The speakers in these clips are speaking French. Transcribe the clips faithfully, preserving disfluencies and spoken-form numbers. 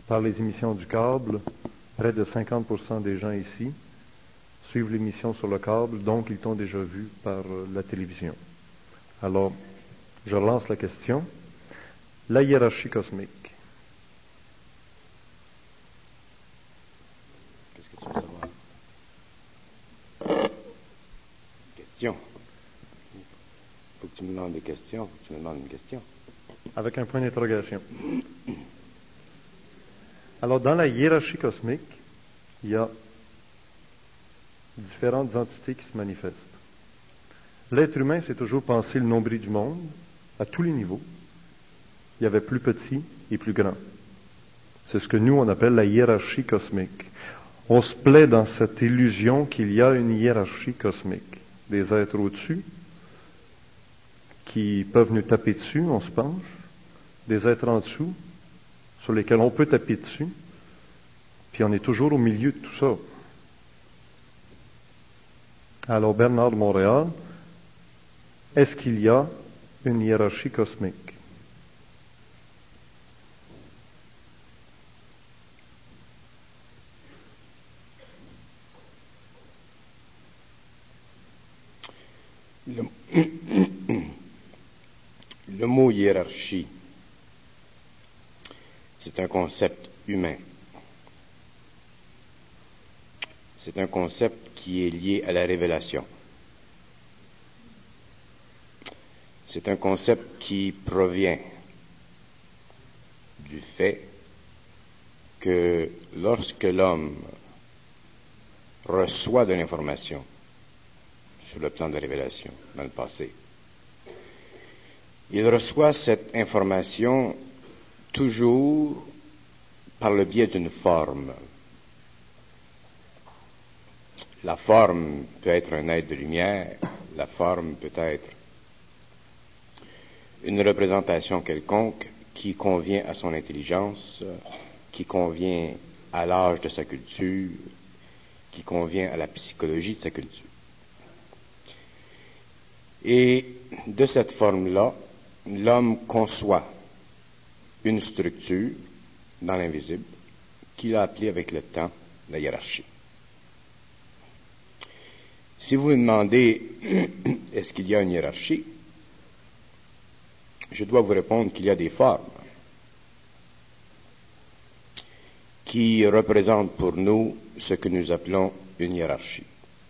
par les émissions du câble. Près de cinquante pour cent des gens ici suivent l'émission sur le câble, donc ils t'ont déjà vu par euh, la télévision. Alors, je relance la question. La hiérarchie cosmique. Qu'est-ce que tu veux savoir? Question. Faut que tu me demandes des questions. Faut que tu me demandes une question. Avec un point d'interrogation. Alors, dans la hiérarchie cosmique, il y a différentes entités qui se manifestent. L'être humain s'est toujours pensé le nombril du monde, à tous les niveaux. Il y avait plus petit et plus grand. C'est ce que nous, on appelle la hiérarchie cosmique. On se plaît dans cette illusion qu'il y a une hiérarchie cosmique. Des êtres au-dessus qui peuvent nous taper dessus, on se penche. Des êtres en dessous sur lesquels on peut taper dessus. Puis on est toujours au milieu de tout ça. Alors, Bernard de Montréal, est-ce qu'il y a une hiérarchie cosmique? Le, le mot hiérarchie, c'est un concept humain. C'est un concept qui est lié à la révélation. C'est un concept qui provient du fait que lorsque l'homme reçoit de l'information sur le plan de révélation dans le passé, il reçoit cette information toujours par le biais d'une forme. La forme peut être un être de lumière, la forme peut être une représentation quelconque qui convient à son intelligence, qui convient à l'âge de sa culture, qui convient à la psychologie de sa culture. Et de cette forme-là, l'homme conçoit une structure dans l'invisible qu'il a appelée avec le temps la hiérarchie. Si vous me demandez est-ce qu'il y a une hiérarchie, je dois vous répondre qu'il y a des formes qui représentent pour nous ce que nous appelons une hiérarchie.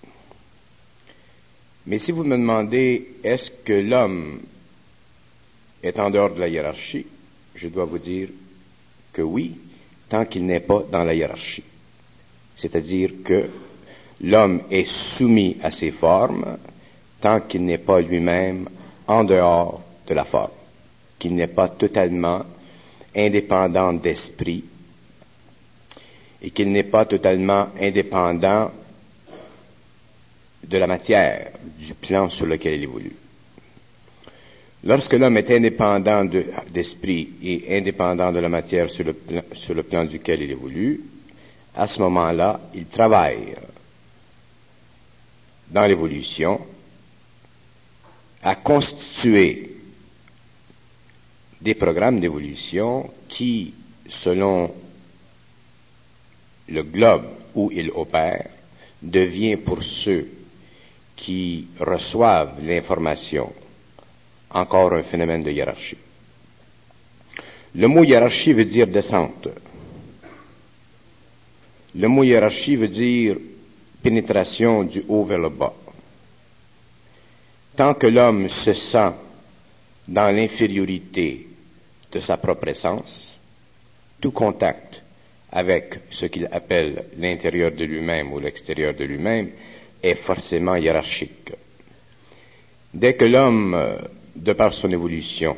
Mais si vous me demandez est-ce que l'homme est en dehors de la hiérarchie, je dois vous dire que oui, tant qu'il n'est pas dans la hiérarchie. C'est-à-dire que l'homme est soumis à ses formes tant qu'il n'est pas lui-même en dehors de la forme, qu'il n'est pas totalement indépendant d'esprit et qu'il n'est pas totalement indépendant de la matière, du plan sur lequel il évolue. Lorsque l'homme est indépendant de, d'esprit et indépendant de la matière sur le, plan, sur le plan duquel il évolue, à ce moment-là, il travaille dans l'évolution à constituer des programmes d'évolution qui, selon le globe où il opère, devient pour ceux qui reçoivent l'information encore un phénomène de hiérarchie. Le mot hiérarchie veut dire descente. Le mot hiérarchie veut dire pénétration du haut vers le bas. Tant que l'homme se sent dans l'infériorité de sa propre essence, tout contact avec ce qu'il appelle l'intérieur de lui-même ou l'extérieur de lui-même est forcément hiérarchique. Dès que l'homme, de par son évolution,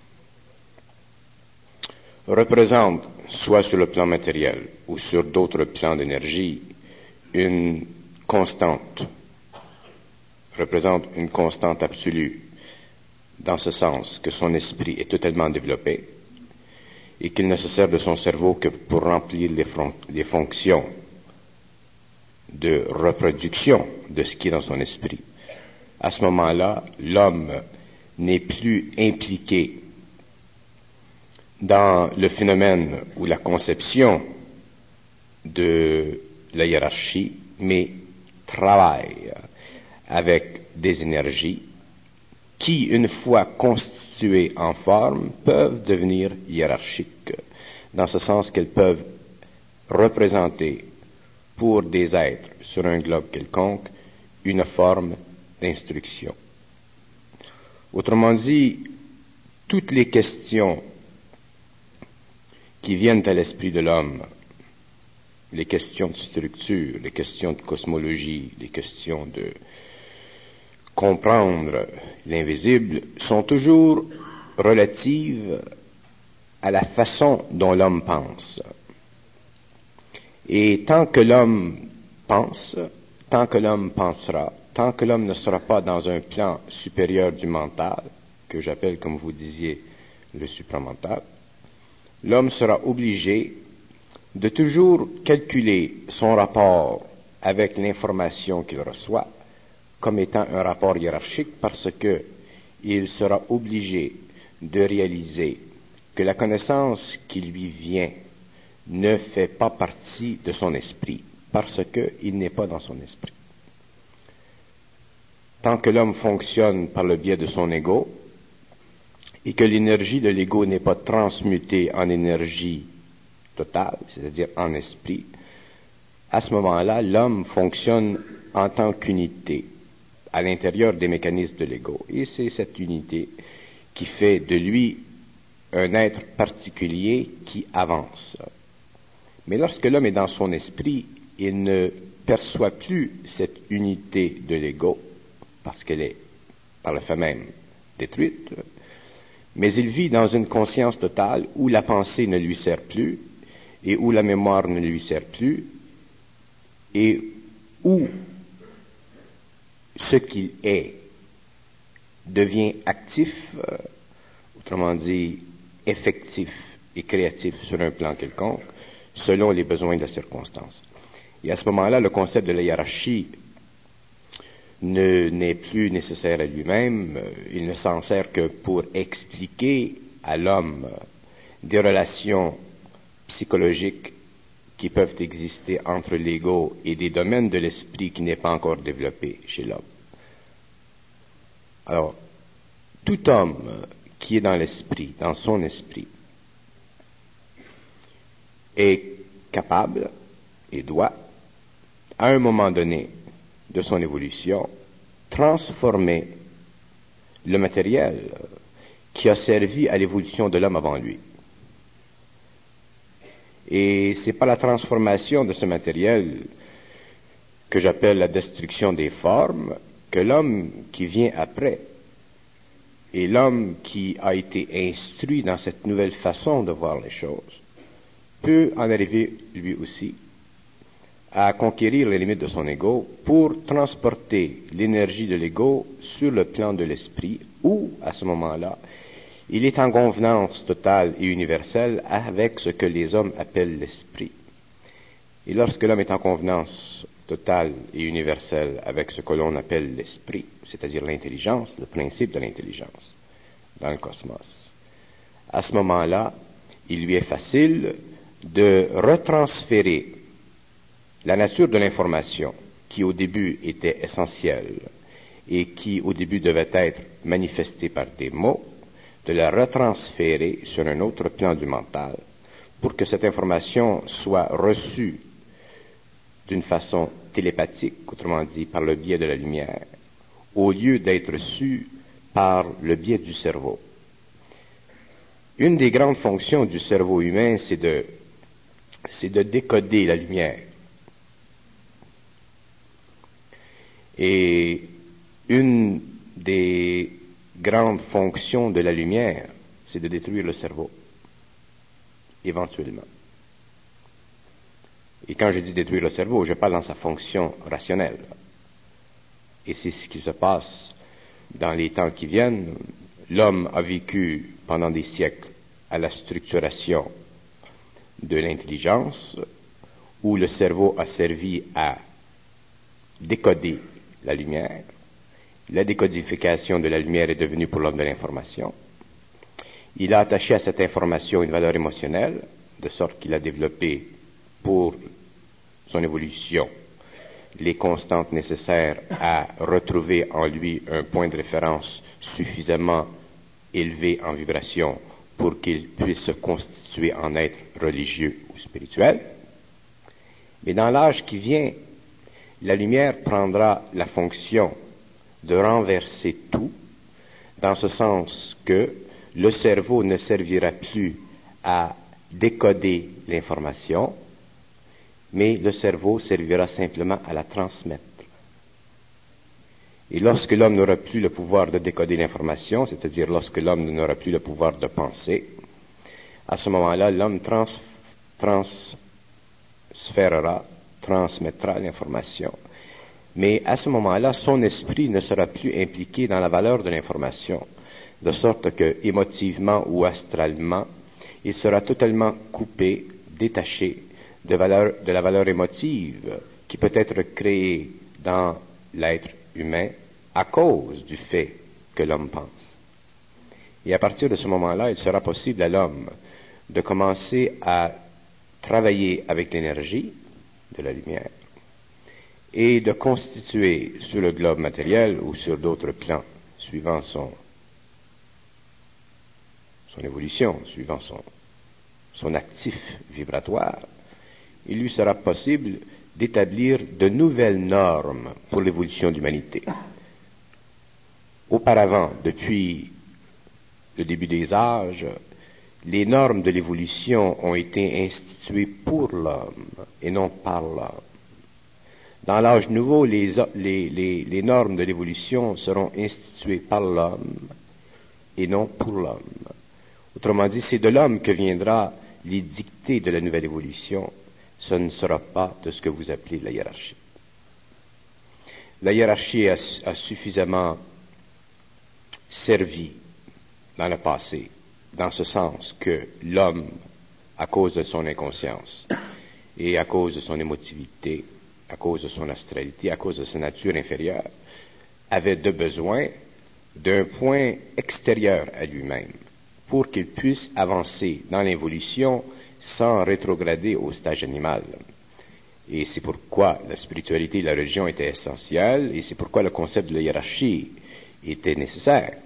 représente, soit sur le plan matériel ou sur d'autres plans d'énergie, une constante, représente une constante absolue, dans ce sens que son esprit est totalement développé et qu'il ne se sert de son cerveau que pour remplir les, fron- les fonctions de reproduction de ce qui est dans son esprit. À ce moment-là, l'homme n'est plus impliqué dans le phénomène ou la conception de la hiérarchie, mais travaille avec des énergies qui, une fois constituées en forme, peuvent devenir hiérarchiques, dans ce sens qu'elles peuvent représenter pour des êtres sur un globe quelconque une forme d'instruction. Autrement dit, toutes les questions qui viennent à l'esprit de l'homme, les questions de structure, les questions de cosmologie, les questions de comprendre l'invisible, sont toujours relatives à la façon dont l'homme pense. Et tant que l'homme pense, tant que l'homme pensera, tant que l'homme ne sera pas dans un plan supérieur du mental, que j'appelle, comme vous disiez, le supramental, l'homme sera obligé de toujours calculer son rapport avec l'information qu'il reçoit comme étant un rapport hiérarchique, parce que il sera obligé de réaliser que la connaissance qui lui vient ne fait pas partie de son esprit, parce qu'il n'est pas dans son esprit. Tant que l'homme fonctionne par le biais de son ego, et que l'énergie de l'ego n'est pas transmutée en énergie totale, c'est-à-dire en esprit, à ce moment-là, l'homme fonctionne en tant qu'unité à l'intérieur des mécanismes de l'ego. Et c'est cette unité qui fait de lui un être particulier qui avance. Mais lorsque l'homme est dans son esprit, il ne perçoit plus cette unité de l'ego, parce qu'elle est, par le fait même, détruite, mais il vit dans une conscience totale où la pensée ne lui sert plus, et où la mémoire ne lui sert plus, et où ce qu'il est devient actif, euh, autrement dit effectif et créatif sur un plan quelconque, selon les besoins de la circonstance. Et à ce moment-là, le concept de la hiérarchie ne, n'est plus nécessaire à lui-même, il ne s'en sert que pour expliquer à l'homme des relations psychologiques qui peuvent exister entre l'ego et des domaines de l'esprit qui n'est pas encore développé chez l'homme. Alors, tout homme qui est dans l'esprit, dans son esprit, est capable et doit, à un moment donné de son évolution, transformer le matériel qui a servi à l'évolution de l'homme avant lui. Et c'est pas la transformation de ce matériel que j'appelle la destruction des formes que l'homme qui vient après et l'homme qui a été instruit dans cette nouvelle façon de voir les choses peut en arriver lui aussi à conquérir les limites de son ego pour transporter l'énergie de l'ego sur le plan de l'esprit où, à ce moment-là, il est en convenance totale et universelle avec ce que les hommes appellent l'esprit. Et lorsque l'homme est en convenance totale et universelle avec ce que l'on appelle l'esprit, c'est-à-dire l'intelligence, le principe de l'intelligence dans le cosmos, à ce moment-là, il lui est facile de retransférer la nature de l'information qui au début était essentielle et qui au début devait être manifestée par des mots, de la retransférer sur un autre plan du mental pour que cette information soit reçue d'une façon télépathique, autrement dit par le biais de la lumière, au lieu d'être reçue par le biais du cerveau. Une des grandes fonctions du cerveau humain, c'est de, c'est de décoder la lumière. Et une des grande fonction de la lumière, c'est de détruire le cerveau, éventuellement. Et quand je dis détruire le cerveau, je parle dans sa fonction rationnelle. Et c'est ce qui se passe dans les temps qui viennent. L'homme a vécu pendant des siècles à la structuration de l'intelligence, où le cerveau a servi à décoder la lumière. La décodification de la lumière est devenue pour l'homme de l'information. Il a attaché à cette information une valeur émotionnelle, de sorte qu'il a développé pour son évolution les constantes nécessaires à retrouver en lui un point de référence suffisamment élevé en vibration pour qu'il puisse se constituer en être religieux ou spirituel. Mais dans l'âge qui vient, la lumière prendra la fonction de renverser tout, dans ce sens que le cerveau ne servira plus à décoder l'information, mais le cerveau servira simplement à la transmettre. Et lorsque l'homme n'aura plus le pouvoir de décoder l'information, c'est-à-dire lorsque l'homme n'aura plus le pouvoir de penser, à ce moment-là, l'homme trans, transférera, transmettra l'information. Mais à ce moment-là, son esprit ne sera plus impliqué dans la valeur de l'information, de sorte que, émotivement ou astralement, il sera totalement coupé, détaché de, valeur, de la valeur émotive qui peut être créée dans l'être humain à cause du fait que l'homme pense. Et à partir de ce moment-là, il sera possible à l'homme de commencer à travailler avec l'énergie de la lumière et de constituer sur le globe matériel ou sur d'autres plans, suivant son, son évolution, suivant son, son actif vibratoire, il lui sera possible d'établir de nouvelles normes pour l'évolution de l'humanité. Auparavant, depuis le début des âges, les normes de l'évolution ont été instituées pour l'homme et non par l'homme. Dans l'âge nouveau, les, les, les, les normes de l'évolution seront instituées par l'homme et non pour l'homme. Autrement dit, c'est de l'homme que viendra les dictées de la nouvelle évolution. Ce ne sera pas de ce que vous appelez la hiérarchie. La hiérarchie a, a suffisamment servi dans le passé, dans ce sens que l'homme, à cause de son inconscience et à cause de son émotivité, à cause de son astralité, à cause de sa nature inférieure, avait de besoin d'un point extérieur à lui-même pour qu'il puisse avancer dans l'évolution sans rétrograder au stage animal. Et c'est pourquoi la spiritualité et la religion étaient essentielles, et c'est pourquoi le concept de la hiérarchie était nécessaire.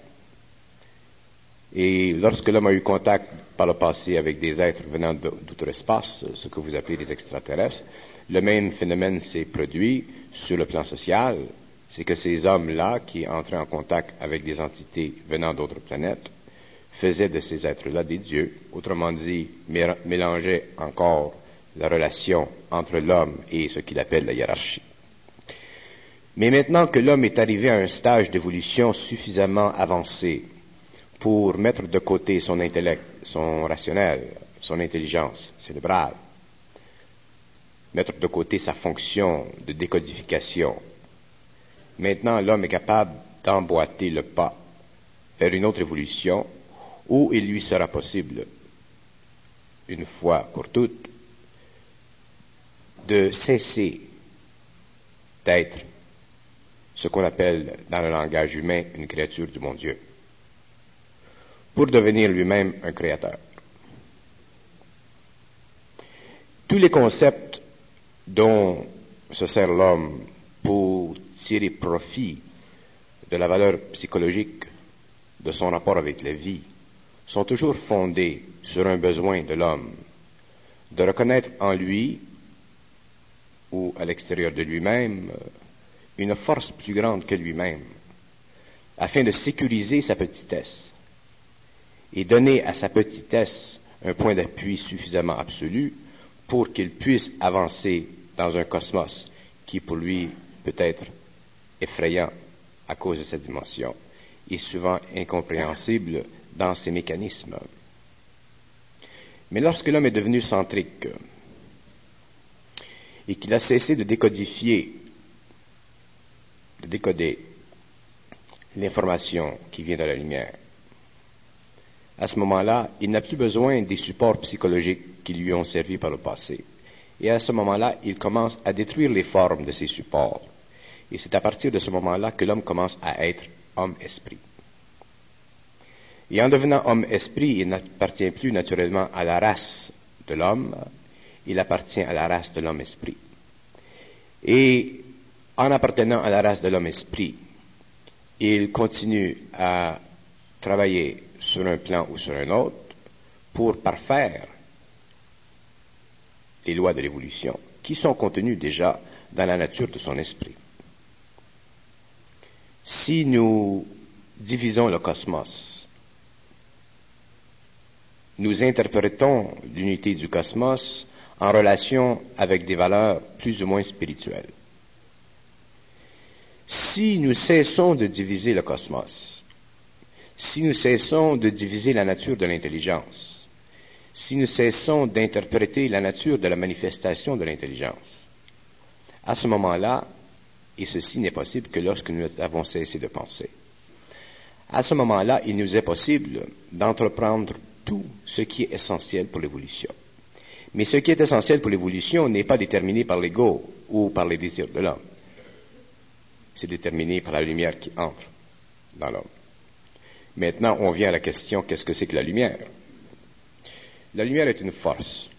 Et lorsque l'homme a eu contact par le passé avec des êtres venant d'outre-espace, ce que vous appelez des extraterrestres, le même phénomène s'est produit sur le plan social, c'est que ces hommes-là, qui entraient en contact avec des entités venant d'autres planètes, faisaient de ces êtres-là des dieux, autrement dit, mélangeaient encore la relation entre l'homme et ce qu'il appelle la hiérarchie. Mais maintenant que l'homme est arrivé à un stage d'évolution suffisamment avancé pour mettre de côté son intellect, son rationnel, son intelligence cérébrale, mettre de côté sa fonction de décodification, maintenant l'homme est capable d'emboîter le pas vers une autre évolution où il lui sera possible, une fois pour toutes, de cesser d'être ce qu'on appelle dans le langage humain une créature du bon Dieu, pour devenir lui-même un créateur. Tous les concepts dont se sert l'homme pour tirer profit de la valeur psychologique de son rapport avec la vie sont toujours fondés sur un besoin de l'homme de reconnaître en lui ou à l'extérieur de lui-même une force plus grande que lui-même, afin de sécuriser sa petitesse et donner à sa petitesse un point d'appui suffisamment absolu pour qu'il puisse avancer dans un cosmos qui pour lui peut être effrayant à cause de sa dimension et souvent incompréhensible dans ses mécanismes. Mais lorsque l'homme est devenu centrique et qu'il a cessé de décodifier, de décoder l'information qui vient de la lumière, à ce moment-là, il n'a plus besoin des supports psychologiques qui lui ont servi par le passé. Et à ce moment-là, il commence à détruire les formes de ces supports. Et c'est à partir de ce moment-là que l'homme commence à être homme-esprit. Et en devenant homme-esprit, il n'appartient plus naturellement à la race de l'homme, il appartient à la race de l'homme-esprit. Et en appartenant à la race de l'homme-esprit, il continue à travailler sur un plan ou sur un autre pour parfaire les lois de l'évolution qui sont contenues déjà dans la nature de son esprit. Si nous divisons le cosmos, nous interprétons l'unité du cosmos en relation avec des valeurs plus ou moins spirituelles. Si nous cessons de diviser le cosmos, si nous cessons de diviser la nature de l'intelligence, si nous cessons d'interpréter la nature de la manifestation de l'intelligence, à ce moment-là, et ceci n'est possible que lorsque nous avons cessé de penser, à ce moment-là, il nous est possible d'entreprendre tout ce qui est essentiel pour l'évolution. Mais ce qui est essentiel pour l'évolution n'est pas déterminé par l'ego ou par les désirs de l'homme. C'est déterminé par la lumière qui entre dans l'homme. Maintenant, on vient à la question, qu'est-ce que c'est que la lumière? La lumière est une force.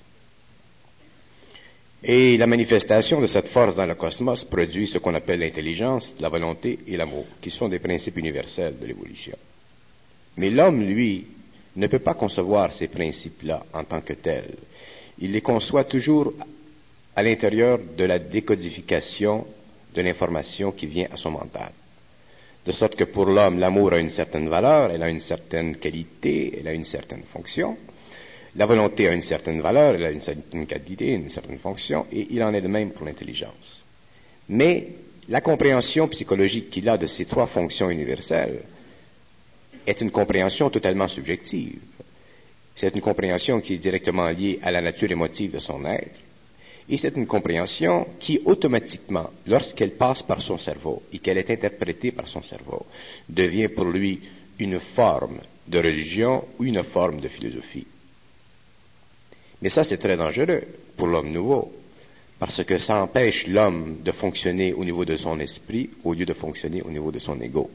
Et la manifestation de cette force dans le cosmos produit ce qu'on appelle l'intelligence, la volonté et l'amour, qui sont des principes universels de l'évolution. Mais l'homme, lui, ne peut pas concevoir ces principes-là en tant que tels. Il les conçoit toujours à l'intérieur de la décodification de l'information qui vient à son mental. De sorte que pour l'homme, l'amour a une certaine valeur, elle a une certaine qualité, elle a une certaine fonction. La volonté a une certaine valeur, elle a une certaine qualité, une certaine fonction, et il en est de même pour l'intelligence. Mais la compréhension psychologique qu'il a de ces trois fonctions universelles est une compréhension totalement subjective. C'est une compréhension qui est directement liée à la nature émotive de son être. Et c'est une compréhension qui, automatiquement, lorsqu'elle passe par son cerveau et qu'elle est interprétée par son cerveau, devient pour lui une forme de religion ou une forme de philosophie. Mais ça, c'est très dangereux pour l'homme nouveau, parce que ça empêche l'homme de fonctionner au niveau de son esprit au lieu de fonctionner au niveau de son ego.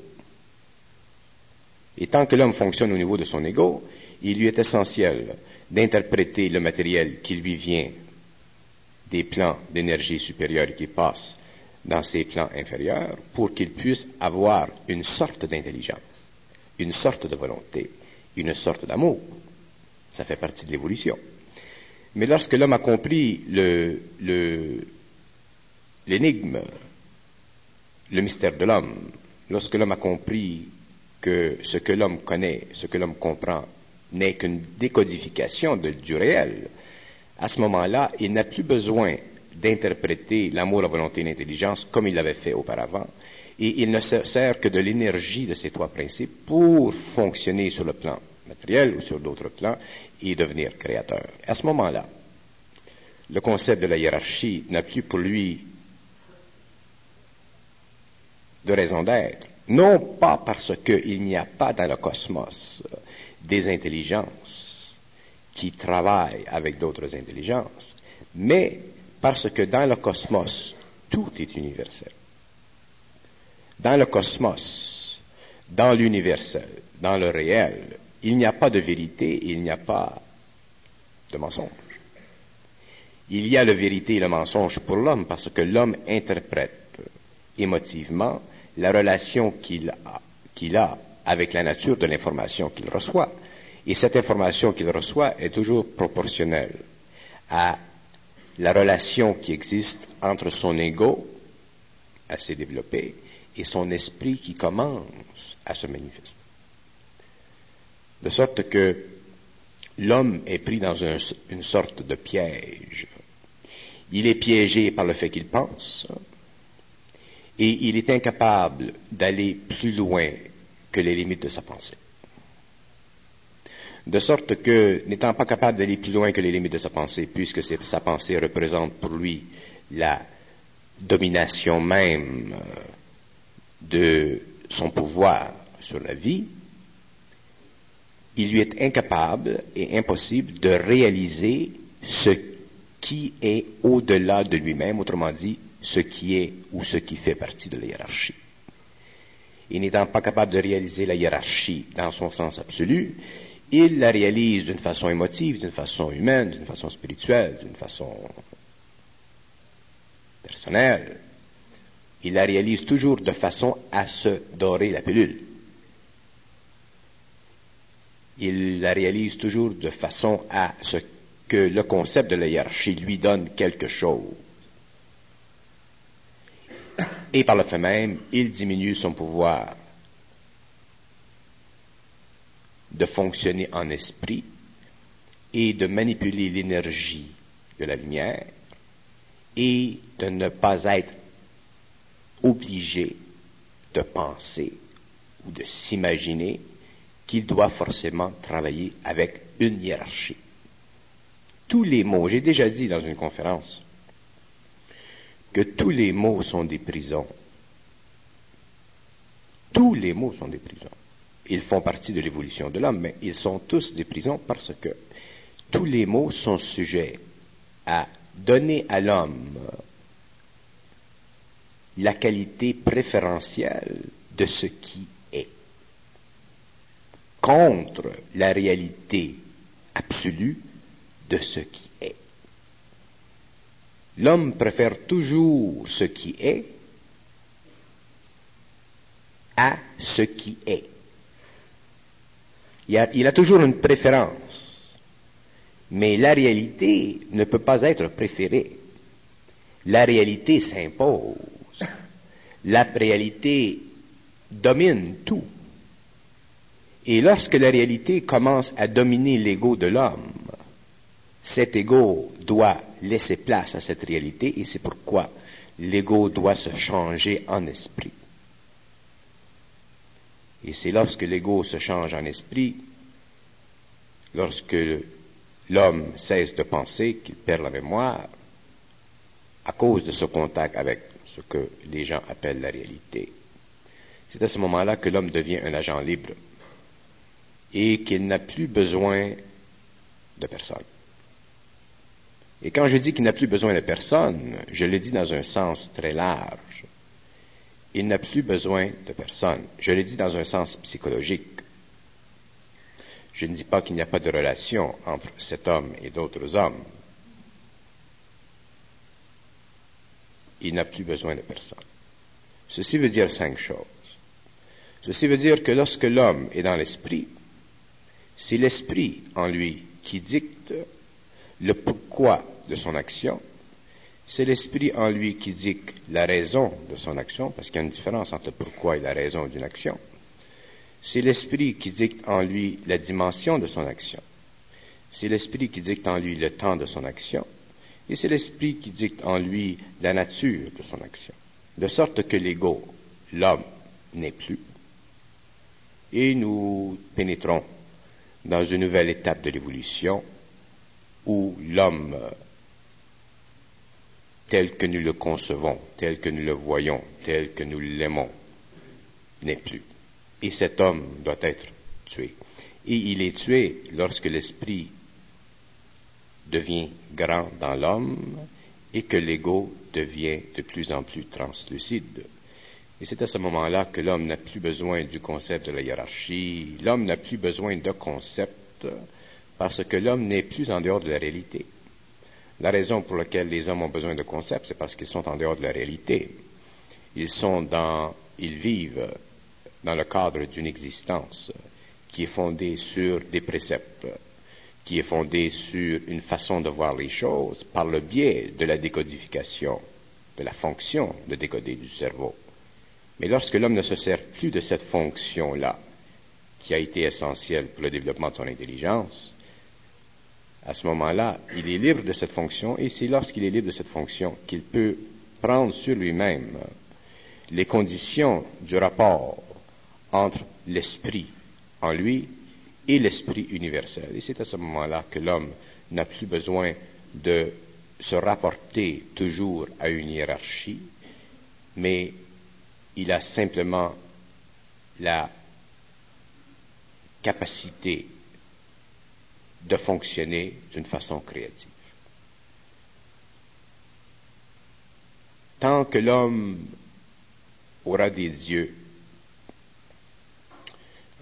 Et tant que l'homme fonctionne au niveau de son ego, il lui est essentiel d'interpréter le matériel qui lui vient des plans d'énergie supérieure qui passent dans ces plans inférieurs pour qu'il puisse avoir une sorte d'intelligence, une sorte de volonté, une sorte d'amour. Ça fait partie de l'évolution. Mais lorsque l'homme a compris le, le, l'énigme, le mystère de l'homme, lorsque l'homme a compris que ce que l'homme connaît, ce que l'homme comprend, n'est qu'une décodification de, du réel, à ce moment-là, il n'a plus besoin d'interpréter l'amour, la volonté et l'intelligence comme il l'avait fait auparavant, et il ne se sert que de l'énergie de ces trois principes pour fonctionner sur le plan matériel ou sur d'autres plans et devenir créateur. À ce moment-là, le concept de la hiérarchie n'a plus pour lui de raison d'être, non pas parce qu'il n'y a pas dans le cosmos des intelligences qui travaillent avec d'autres intelligences, mais parce que dans le cosmos, tout est universel. Dans le cosmos, dans l'universel, dans le réel, il n'y a pas de vérité, il n'y a pas de mensonge. Il y a la vérité et le mensonge pour l'homme parce que l'homme interprète émotivement la relation qu'il a, qu'il a avec la nature de l'information qu'il reçoit. Et cette information qu'il reçoit est toujours proportionnelle à la relation qui existe entre son ego, assez développé, et son esprit qui commence à se manifester. De sorte que l'homme est pris dans un, une sorte de piège. Il est piégé par le fait qu'il pense, et il est incapable d'aller plus loin que les limites de sa pensée. De sorte que, n'étant pas capable d'aller plus loin que les limites de sa pensée, puisque sa pensée représente pour lui la domination même de son pouvoir sur la vie, il lui est incapable et impossible de réaliser ce qui est au-delà de lui-même, autrement dit, ce qui est ou ce qui fait partie de la hiérarchie. Et n'étant pas capable de réaliser la hiérarchie dans son sens absolu, il la réalise d'une façon émotive, d'une façon humaine, d'une façon spirituelle, d'une façon personnelle. Il la réalise toujours de façon à se dorer la pilule. Il la réalise toujours de façon à ce que le concept de la hiérarchie lui donne quelque chose. Et par le fait même, il diminue son pouvoir de fonctionner en esprit et de manipuler l'énergie de la lumière et de ne pas être obligé de penser ou de s'imaginer qu'il doit forcément travailler avec une hiérarchie. Tous les mots, j'ai déjà dit dans une conférence, que tous les mots sont des prisons. Tous les mots sont des prisons. Ils font partie de l'évolution de l'homme, mais ils sont tous des prisons parce que tous les mots sont sujets à donner à l'homme la qualité préférentielle de ce qui est, contre la réalité absolue de ce qui est. L'homme préfère toujours ce qui est à ce qui est. Il a, il a toujours une préférence, mais la réalité ne peut pas être préférée. La réalité s'impose. La réalité domine tout. Et lorsque la réalité commence à dominer l'ego de l'homme, cet ego doit laisser place à cette réalité, et c'est pourquoi l'ego doit se changer en esprit. Et c'est lorsque l'ego se change en esprit, lorsque l'homme cesse de penser, qu'il perd la mémoire, à cause de ce contact avec ce que les gens appellent la réalité. C'est à ce moment-là que l'homme devient un agent libre et qu'il n'a plus besoin de personne. Et quand je dis qu'il n'a plus besoin de personne, je le dis dans un sens très large. Il n'a plus besoin de personne. Je le dis dans un sens psychologique. Je ne dis pas qu'il n'y a pas de relation entre cet homme et d'autres hommes. Il n'a plus besoin de personne. Ceci veut dire cinq choses. Ceci veut dire que lorsque l'homme est dans l'esprit, c'est l'esprit en lui qui dicte le pourquoi de son action. C'est l'esprit en lui qui dicte la raison de son action, parce qu'il y a une différence entre le pourquoi et la raison d'une action. C'est l'esprit qui dicte en lui la dimension de son action. C'est l'esprit qui dicte en lui le temps de son action. Et c'est l'esprit qui dicte en lui la nature de son action. De sorte que l'ego, l'homme, n'est plus. Et nous pénétrons dans une nouvelle étape de l'évolution où l'homme, tel que nous le concevons, tel que nous le voyons, tel que nous l'aimons, n'est plus. Et cet homme doit être tué. Et il est tué lorsque l'esprit devient grand dans l'homme et que l'ego devient de plus en plus translucide. Et c'est à ce moment-là que l'homme n'a plus besoin du concept de la hiérarchie, l'homme n'a plus besoin de concept parce que l'homme n'est plus en dehors de la réalité. La raison pour laquelle les hommes ont besoin de concepts, c'est parce qu'ils sont en dehors de la réalité. Ils sont dans, ils vivent dans le cadre d'une existence qui est fondée sur des préceptes, qui est fondée sur une façon de voir les choses par le biais de la décodification, de la fonction de décoder du cerveau. Mais lorsque l'homme ne se sert plus de cette fonction-là, qui a été essentielle pour le développement de son intelligence, à ce moment-là, il est libre de cette fonction, et c'est lorsqu'il est libre de cette fonction qu'il peut prendre sur lui-même les conditions du rapport entre l'esprit en lui et l'esprit universel. Et c'est à ce moment-là que l'homme n'a plus besoin de se rapporter toujours à une hiérarchie, mais il a simplement la capacité de fonctionner d'une façon créative. Tant que l'homme aura des dieux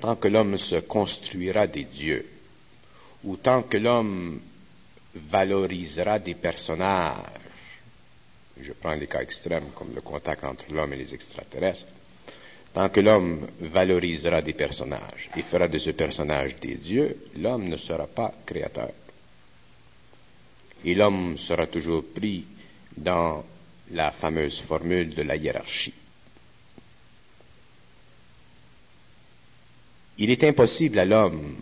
tant que l'homme se construira des dieux, ou tant que l'homme valorisera des personnages, je prends les cas extrêmes comme le contact entre l'homme et les extraterrestres, tant que l'homme valorisera des personnages et fera de ce personnage des dieux, l'homme ne sera pas créateur. Et l'homme sera toujours pris dans la fameuse formule de la hiérarchie. Il est impossible à l'homme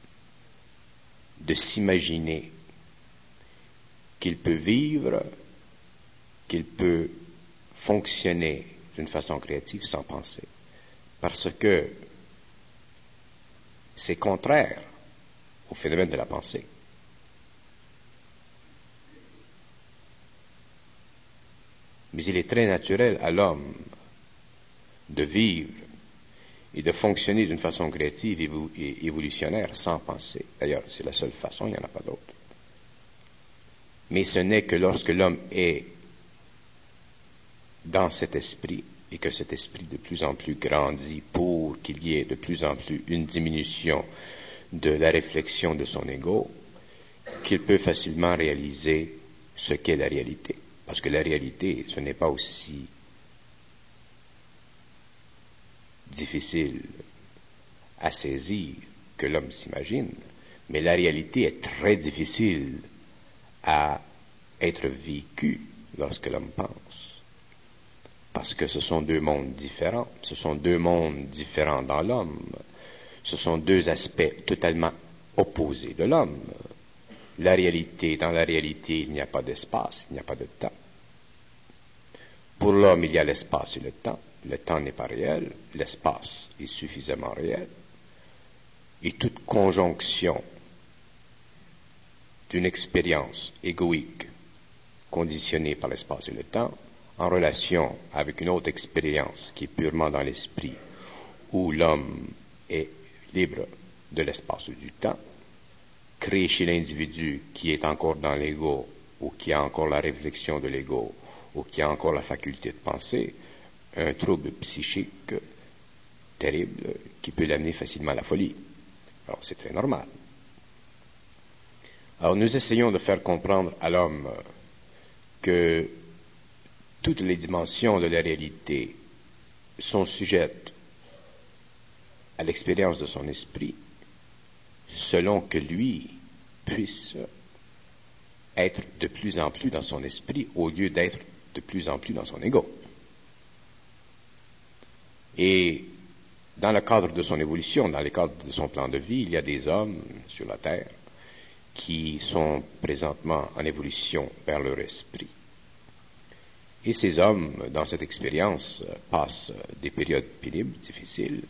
de s'imaginer qu'il peut vivre, qu'il peut fonctionner d'une façon créative sans penser, parce que c'est contraire au phénomène de la pensée. Mais il est très naturel à l'homme de vivre et de fonctionner d'une façon créative et évolutionnaire sans penser. D'ailleurs, c'est la seule façon, il n'y en a pas d'autre. Mais ce n'est que lorsque l'homme est dans cet esprit et que cet esprit de plus en plus grandit pour qu'il y ait de plus en plus une diminution de la réflexion de son ego, qu'il peut facilement réaliser ce qu'est la réalité. Parce que la réalité, ce n'est pas aussi difficile à saisir que l'homme s'imagine, mais la réalité est très difficile à être vécue lorsque l'homme pense. Parce que ce sont deux mondes différents, ce sont deux mondes différents dans l'homme, ce sont deux aspects totalement opposés de l'homme. La réalité, dans la réalité, il n'y a pas d'espace, il n'y a pas de temps. Pour l'homme, il y a l'espace et le temps. Le temps n'est pas réel, l'espace est suffisamment réel. Et toute conjonction d'une expérience égoïque conditionnée par l'espace et le temps, en relation avec une autre expérience qui est purement dans l'esprit, où l'homme est libre de l'espace et du temps, crée chez l'individu qui est encore dans l'ego, ou qui a encore la réflexion de l'ego, ou qui a encore la faculté de penser, un trouble psychique terrible qui peut l'amener facilement à la folie. Alors c'est très normal. Alors nous essayons de faire comprendre à l'homme que toutes les dimensions de la réalité sont sujettes à l'expérience de son esprit, selon que lui puisse être de plus en plus dans son esprit au lieu d'être de plus en plus dans son ego. Et dans le cadre de son évolution, dans le cadre de son plan de vie, il y a des hommes sur la Terre qui sont présentement en évolution vers leur esprit. Et ces hommes, dans cette expérience, passent des périodes pénibles, difficiles,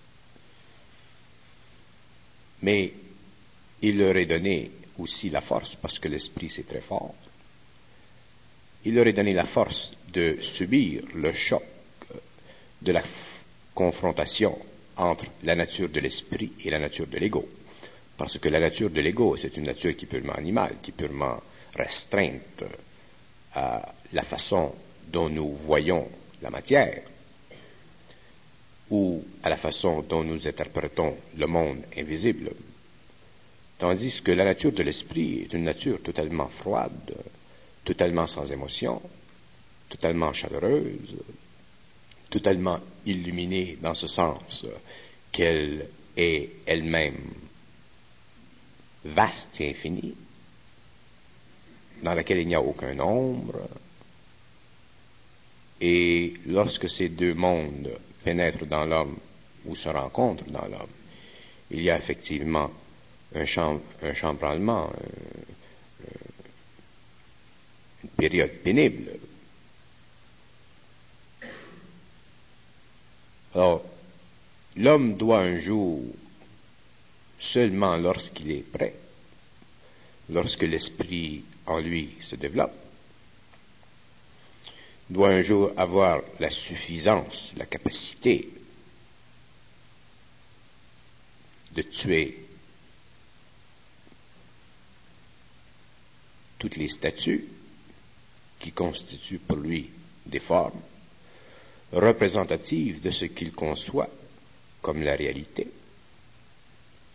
mais il leur est donné aussi la force, parce que l'esprit c'est très fort, il leur est donné la force de subir le choc de la confrontation entre la nature de l'esprit et la nature de l'ego. Parce que la nature de l'ego, c'est une nature qui est purement animale, qui est purement restreinte à la façon dont nous voyons la matière, ou à la façon dont nous interprétons le monde invisible. Tandis que la nature de l'esprit est une nature totalement froide, totalement sans émotion, totalement chaleureuse, totalement illuminée dans ce sens qu'elle est elle-même vaste et infinie, dans laquelle il n'y a aucun ombre. Et lorsque ces deux mondes pénètrent dans l'homme ou se rencontrent dans l'homme, il y a effectivement un, champ, un chambranlement, un, une période pénible. Alors, l'homme doit un jour, seulement lorsqu'il est prêt, lorsque l'esprit en lui se développe, doit un jour avoir la suffisance, la capacité de tuer toutes les statues qui constituent pour lui des formes représentatives de ce qu'il conçoit comme la réalité,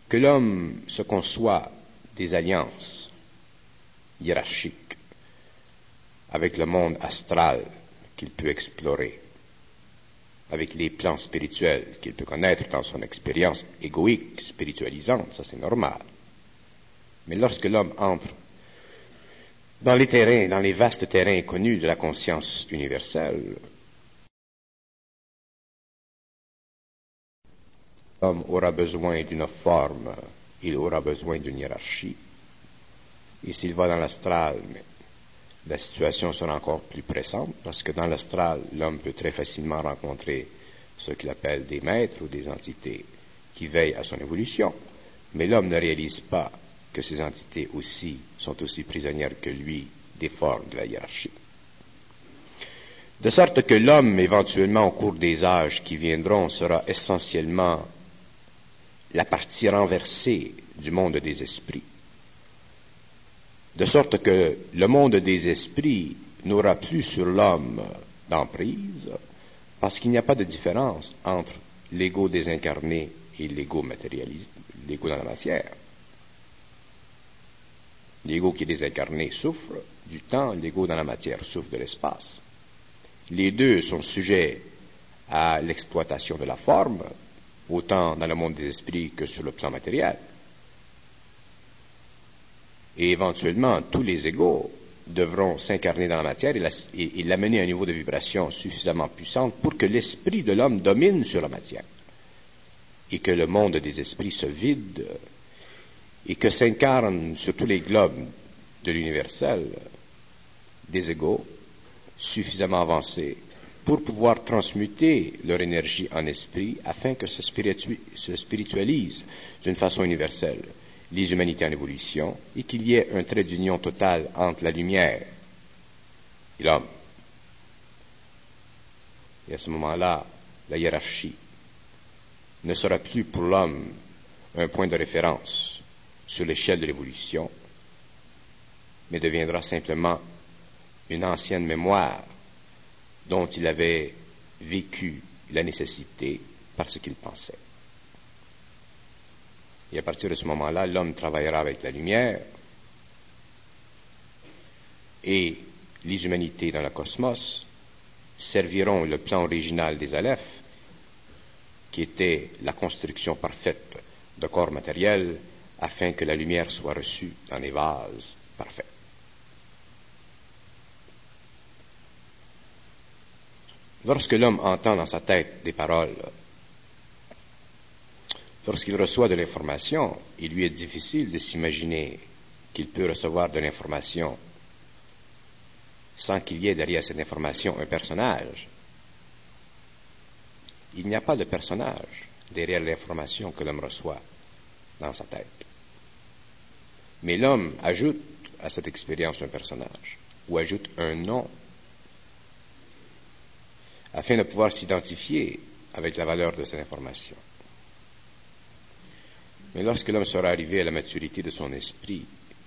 que l'homme se conçoit des alliances hiérarchiques avec le monde astral qu'il peut explorer, avec les plans spirituels qu'il peut connaître dans son expérience égoïque, spiritualisante, ça c'est normal. Mais lorsque l'homme entre dans les terrains, dans les vastes terrains connus de la conscience universelle, l'homme aura besoin d'une forme, il aura besoin d'une hiérarchie. Et s'il va dans l'astral, la situation sera encore plus pressante, parce que dans l'astral, l'homme peut très facilement rencontrer ce qu'il appelle des maîtres ou des entités qui veillent à son évolution. Mais l'homme ne réalise pas que ces entités aussi sont aussi prisonnières que lui des formes de la hiérarchie. De sorte que l'homme, éventuellement, au cours des âges qui viendront, sera essentiellement la partie renversée du monde des esprits. De sorte que le monde des esprits n'aura plus sur l'homme d'emprise, parce qu'il n'y a pas de différence entre l'ego désincarné et l'ego matérialisé, l'ego dans la matière. L'ego qui est désincarné souffre du temps, l'ego dans la matière souffre de l'espace. Les deux sont sujets à l'exploitation de la forme, autant dans le monde des esprits que sur le plan matériel. Et éventuellement, tous les égos devront s'incarner dans la matière et, la, et, et l'amener à un niveau de vibration suffisamment puissant pour que l'esprit de l'homme domine sur la matière et que le monde des esprits se vide et que s'incarnent sur tous les globes de l'universel des égos suffisamment avancés pour pouvoir transmuter leur énergie en esprit afin que se, spiritu- se spiritualise d'une façon universelle les humanités en évolution et qu'il y ait un trait d'union total entre la lumière et l'homme. Et à ce moment-là, la hiérarchie ne sera plus pour l'homme un point de référence sur l'échelle de l'évolution, mais deviendra simplement une ancienne mémoire dont il avait vécu la nécessité parce qu'il pensait. Et à partir de ce moment-là, l'homme travaillera avec la lumière et les humanités dans le cosmos serviront le plan original des Alephes, qui était la construction parfaite de corps matériels, afin que la lumière soit reçue dans des vases parfaits. Lorsque l'homme entend dans sa tête des paroles, lorsqu'il reçoit de l'information, il lui est difficile de s'imaginer qu'il peut recevoir de l'information sans qu'il y ait derrière cette information un personnage. Il n'y a pas de personnage derrière l'information que l'homme reçoit dans sa tête. Mais l'homme ajoute à cette expérience un personnage, ou ajoute un nom, afin de pouvoir s'identifier avec la valeur de cette information. Mais lorsque l'homme sera arrivé à la maturité de son esprit,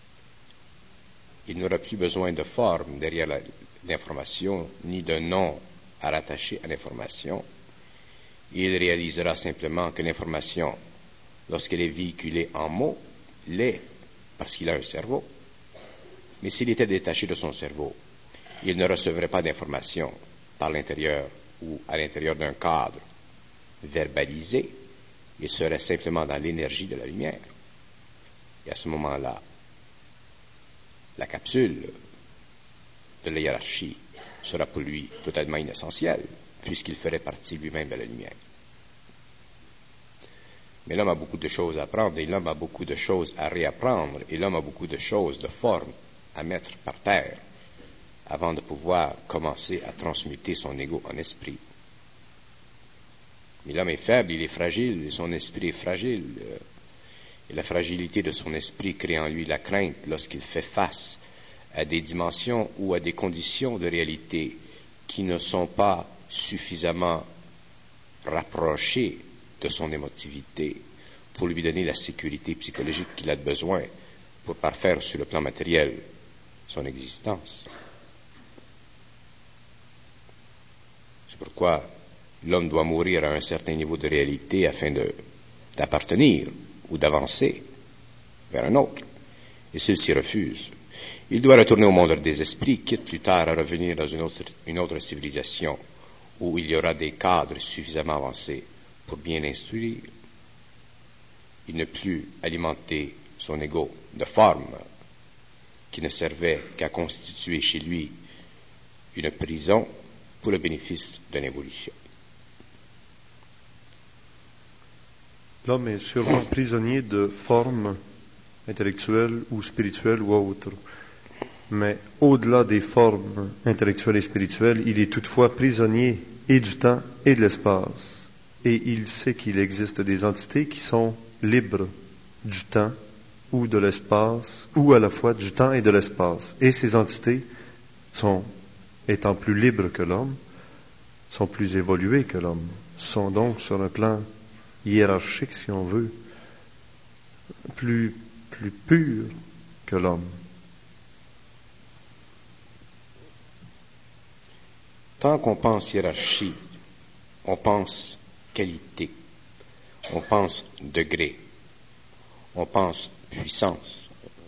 il n'aura plus besoin de forme derrière la, l'information, ni de nom à rattacher à l'information. Il réalisera simplement que l'information, lorsqu'elle est véhiculée en mots, l'est parce qu'il a un cerveau. Mais s'il était détaché de son cerveau, il ne recevrait pas d'information par l'intérieur ou à l'intérieur d'un cadre verbalisé. Il serait simplement dans l'énergie de la lumière. Et à ce moment-là, la capsule de la hiérarchie sera pour lui totalement inessentielle, puisqu'il ferait partie lui-même de la lumière. Mais l'homme a beaucoup de choses à apprendre, et l'homme a beaucoup de choses à réapprendre, et l'homme a beaucoup de choses, de formes à mettre par terre, avant de pouvoir commencer à transmuter son ego en esprit. Mais l'homme est faible, il est fragile, et son esprit est fragile. Et la fragilité de son esprit crée en lui la crainte lorsqu'il fait face à des dimensions ou à des conditions de réalité qui ne sont pas suffisamment rapprochées de son émotivité pour lui donner la sécurité psychologique qu'il a besoin pour parfaire sur le plan matériel son existence. C'est pourquoi l'homme doit mourir à un certain niveau de réalité afin de, d'appartenir ou d'avancer vers un autre. Et s'il s'y refuse, il doit retourner au monde des esprits, quitte plus tard à revenir dans une autre, une autre civilisation où il y aura des cadres suffisamment avancés pour bien l'instruire. Il ne plus alimenter son ego de forme qui ne servait qu'à constituer chez lui une prison pour le bénéfice de l'évolution. L'homme est sûrement prisonnier de formes intellectuelles ou spirituelles ou autres. Mais au-delà des formes intellectuelles et spirituelles, il est toutefois prisonnier et du temps et de l'espace. Et il sait qu'il existe des entités qui sont libres du temps ou de l'espace, ou à la fois du temps et de l'espace. Et ces entités sont, étant plus libres que l'homme, sont plus évoluées que l'homme, sont donc sur un plan hiérarchique, si on veut, plus, plus purs que l'homme. Tant qu'on pense hiérarchie, on pense qualité, on pense degré, on pense puissance.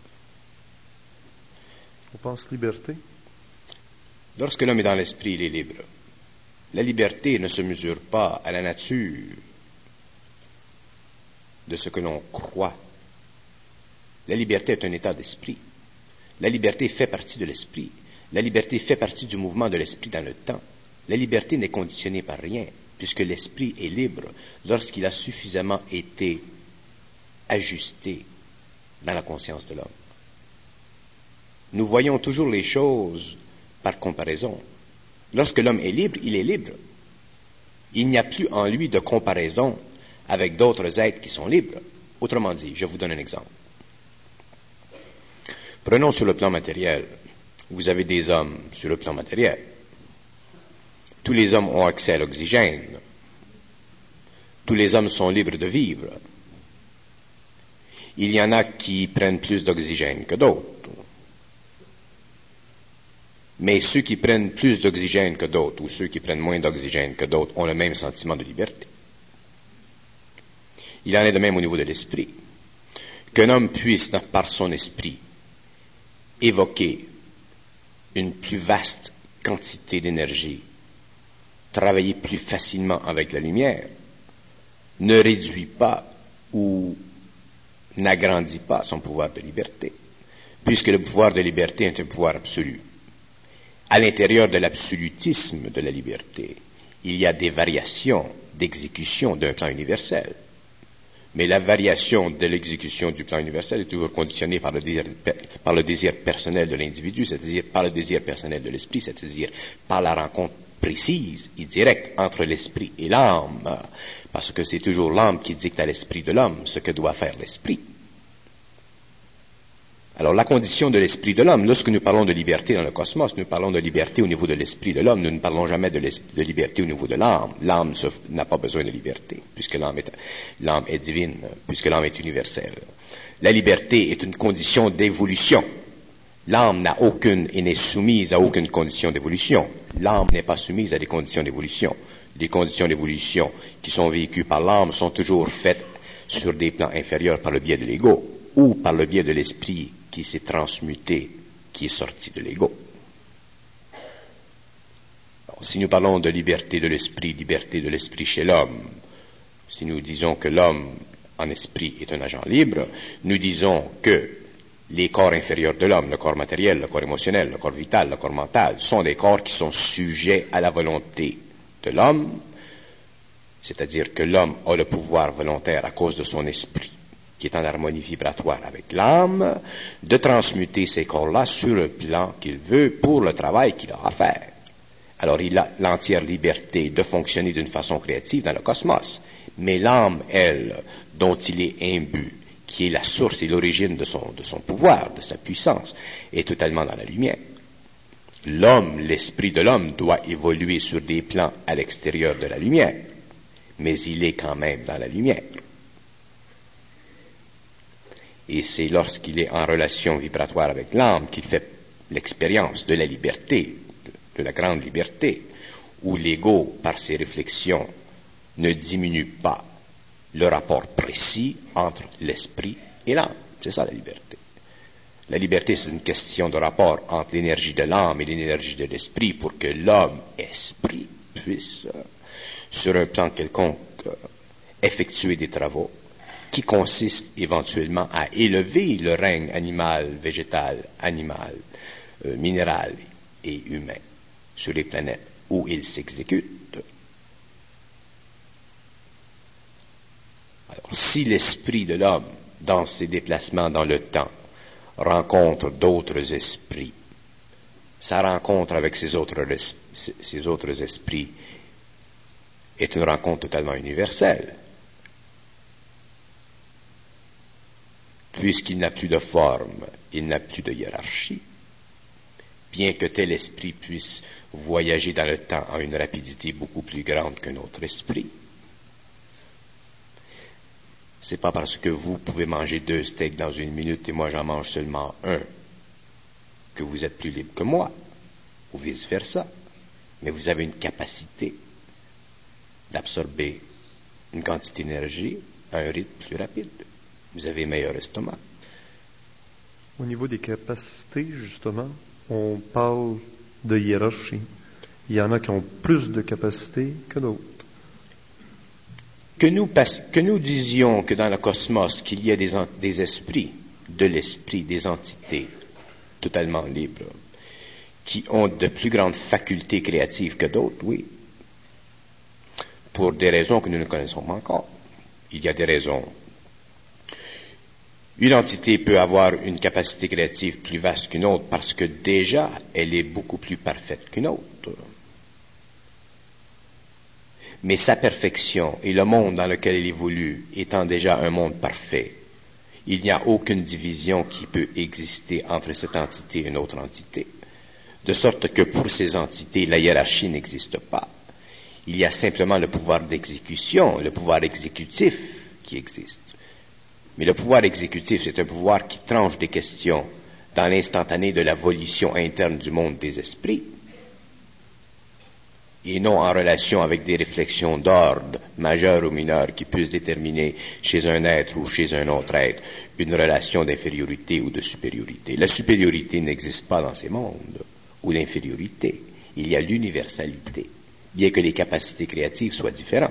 On pense liberté. Lorsque l'homme est dans l'esprit, il est libre. La liberté ne se mesure pas à la nature de ce que l'on croit. La liberté est un état d'esprit. La liberté fait partie de l'esprit. La liberté fait partie du mouvement de l'esprit dans le temps. La liberté n'est conditionnée par rien, puisque l'esprit est libre lorsqu'il a suffisamment été ajusté dans la conscience de l'homme. Nous voyons toujours les choses par comparaison. Lorsque l'homme est libre, il est libre. Il n'y a plus en lui de comparaison avec d'autres êtres qui sont libres. Autrement dit, je vous donne un exemple. Prenons sur le plan matériel. Vous avez des hommes sur le plan matériel. Tous les hommes ont accès à l'oxygène. Tous les hommes sont libres de vivre. Il y en a qui prennent plus d'oxygène que d'autres. Mais ceux qui prennent plus d'oxygène que d'autres ou ceux qui prennent moins d'oxygène que d'autres ont le même sentiment de liberté. Il en est de même au niveau de l'esprit. Qu'un homme puisse, par son esprit, évoquer une plus vaste quantité d'énergie, travailler plus facilement avec la lumière, ne réduit pas ou n'agrandit pas son pouvoir de liberté, puisque le pouvoir de liberté est un pouvoir absolu. À l'intérieur de l'absolutisme de la liberté, il y a des variations d'exécution d'un plan universel. Mais la variation de l'exécution du plan universel est toujours conditionnée par le désir, par le désir personnel de l'individu, c'est-à-dire par le désir personnel de l'esprit, c'est-à-dire par la rencontre précise et directe entre l'esprit et l'âme, parce que c'est toujours l'âme qui dicte à l'esprit de l'homme ce que doit faire l'esprit. Alors, la condition de l'esprit de l'homme, lorsque nous parlons de liberté dans le cosmos, nous parlons de liberté au niveau de l'esprit de l'homme, nous ne parlons jamais de, de liberté au niveau de l'âme. L'âme n'a pas besoin de liberté, puisque l'âme est, l'âme est divine, puisque l'âme est universelle. La liberté est une condition d'évolution. L'âme n'a aucune et n'est soumise à aucune condition d'évolution. L'âme n'est pas soumise à des conditions d'évolution. Les conditions d'évolution qui sont vécues par l'âme sont toujours faites sur des plans inférieurs par le biais de l'ego ou par le biais de l'esprit qui s'est transmuté, qui est sorti de l'ego. Si nous parlons de liberté de l'esprit, liberté de l'esprit chez l'homme, si nous disons que l'homme en esprit est un agent libre, nous disons que les corps inférieurs de l'homme, le corps matériel, le corps émotionnel, le corps vital, le corps mental, sont des corps qui sont sujets à la volonté de l'homme, c'est-à-dire que l'homme a le pouvoir volontaire à cause de son esprit, qui est en harmonie vibratoire avec l'âme, de transmuter ces corps-là sur le plan qu'il veut pour le travail qu'il a à faire. Alors il a l'entière liberté de fonctionner d'une façon créative dans le cosmos, mais l'âme, elle, dont il est imbu, qui est la source et l'origine de son, de son pouvoir, de sa puissance, est totalement dans la lumière. L'homme, l'esprit de l'homme doit évoluer sur des plans à l'extérieur de la lumière, mais il est quand même dans la lumière. Et c'est lorsqu'il est en relation vibratoire avec l'âme qu'il fait l'expérience de la liberté, de la grande liberté, où l'ego, par ses réflexions, ne diminue pas le rapport précis entre l'esprit et l'âme. C'est ça la liberté. La liberté, c'est une question de rapport entre l'énergie de l'âme et l'énergie de l'esprit pour que l'homme-esprit puisse, euh, sur un plan quelconque, euh, effectuer des travaux qui consistent éventuellement à élever le règne animal, végétal, animal, euh, minéral et humain sur les planètes où il s'exécute. Alors, si l'esprit de l'homme, dans ses déplacements dans le temps, rencontre d'autres esprits, sa rencontre avec ces autres, ces autres esprits est une rencontre totalement universelle. Puisqu'il n'a plus de forme, il n'a plus de hiérarchie. Bien que tel esprit puisse voyager dans le temps à une rapidité beaucoup plus grande qu'un autre esprit, c'est pas parce que vous pouvez manger deux steaks dans une minute et moi j'en mange seulement un que vous êtes plus libre que moi, ou vice-versa. Mais vous avez une capacité d'absorber une quantité d'énergie à un rythme plus rapide. Vous avez meilleur estomac. Au niveau des capacités, justement, on parle de hiérarchie. Il y en a qui ont plus de capacités que d'autres. Que nous, que nous disions que dans le cosmos, qu'il y a des, des esprits, de l'esprit, des entités totalement libres, qui ont de plus grandes facultés créatives que d'autres, oui, pour des raisons que nous ne connaissons pas encore. Il y a des raisons. Une entité peut avoir une capacité créative plus vaste qu'une autre parce que déjà, elle est beaucoup plus parfaite qu'une autre. Mais sa perfection et le monde dans lequel elle évolue étant déjà un monde parfait, il n'y a aucune division qui peut exister entre cette entité et une autre entité. De sorte que pour ces entités, la hiérarchie n'existe pas. Il y a simplement le pouvoir d'exécution, le pouvoir exécutif qui existe. Mais le pouvoir exécutif, c'est un pouvoir qui tranche des questions dans l'instantané de la volition interne du monde des esprits, et non en relation avec des réflexions d'ordre, majeures ou mineures, qui puissent déterminer chez un être ou chez un autre être une relation d'infériorité ou de supériorité. La supériorité n'existe pas dans ces mondes, ou l'infériorité. Il y a l'universalité, bien que les capacités créatives soient différentes.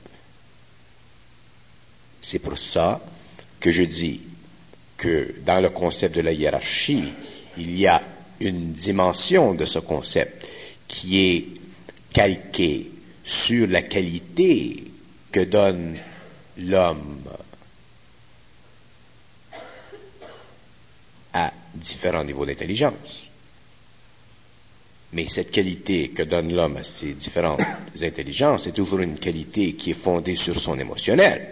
C'est pour ça que je dis que dans le concept de la hiérarchie, il y a une dimension de ce concept qui est calquée sur la qualité que donne l'homme à différents niveaux d'intelligence. Mais cette qualité que donne l'homme à ces différentes intelligences est toujours une qualité qui est fondée sur son émotionnel.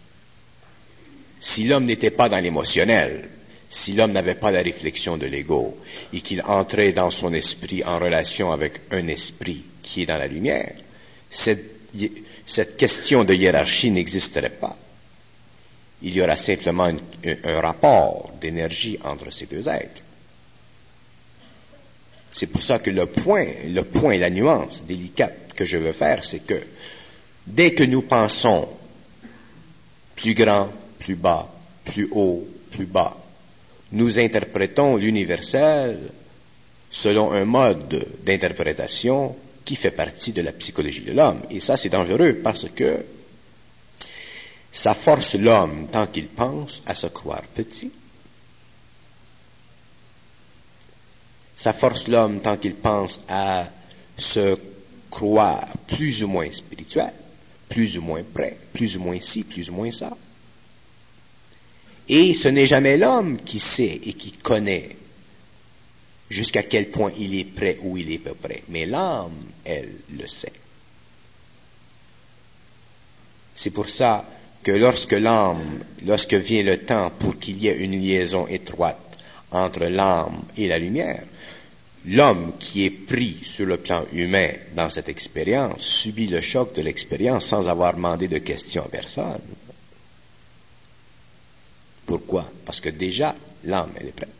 Si l'homme n'était pas dans l'émotionnel, si l'homme n'avait pas la réflexion de l'ego, et qu'il entrait dans son esprit en relation avec un esprit qui est dans la lumière, cette, cette question de hiérarchie n'existerait pas. Il y aura simplement une, un, un rapport d'énergie entre ces deux êtres. C'est pour ça que le point, le point, la nuance délicate que je veux faire, c'est que dès que nous pensons plus grand, plus bas, plus haut, plus bas, nous interprétons l'universel selon un mode d'interprétation qui fait partie de la psychologie de l'homme. Et ça, c'est dangereux parce que ça force l'homme, tant qu'il pense, à se croire petit. Ça force l'homme, tant qu'il pense, à se croire plus ou moins spirituel, plus ou moins près, plus ou moins ci, plus ou moins ça. Et ce n'est jamais l'homme qui sait et qui connaît jusqu'à quel point il est prêt ou il est peu près. Mais l'âme, elle, le sait. C'est pour ça que lorsque l'âme, lorsque vient le temps pour qu'il y ait une liaison étroite entre l'âme et la lumière, l'homme qui est pris sur le plan humain dans cette expérience subit le choc de l'expérience sans avoir demandé de questions à personne. Pourquoi? Parce que déjà, l'âme, elle est prête.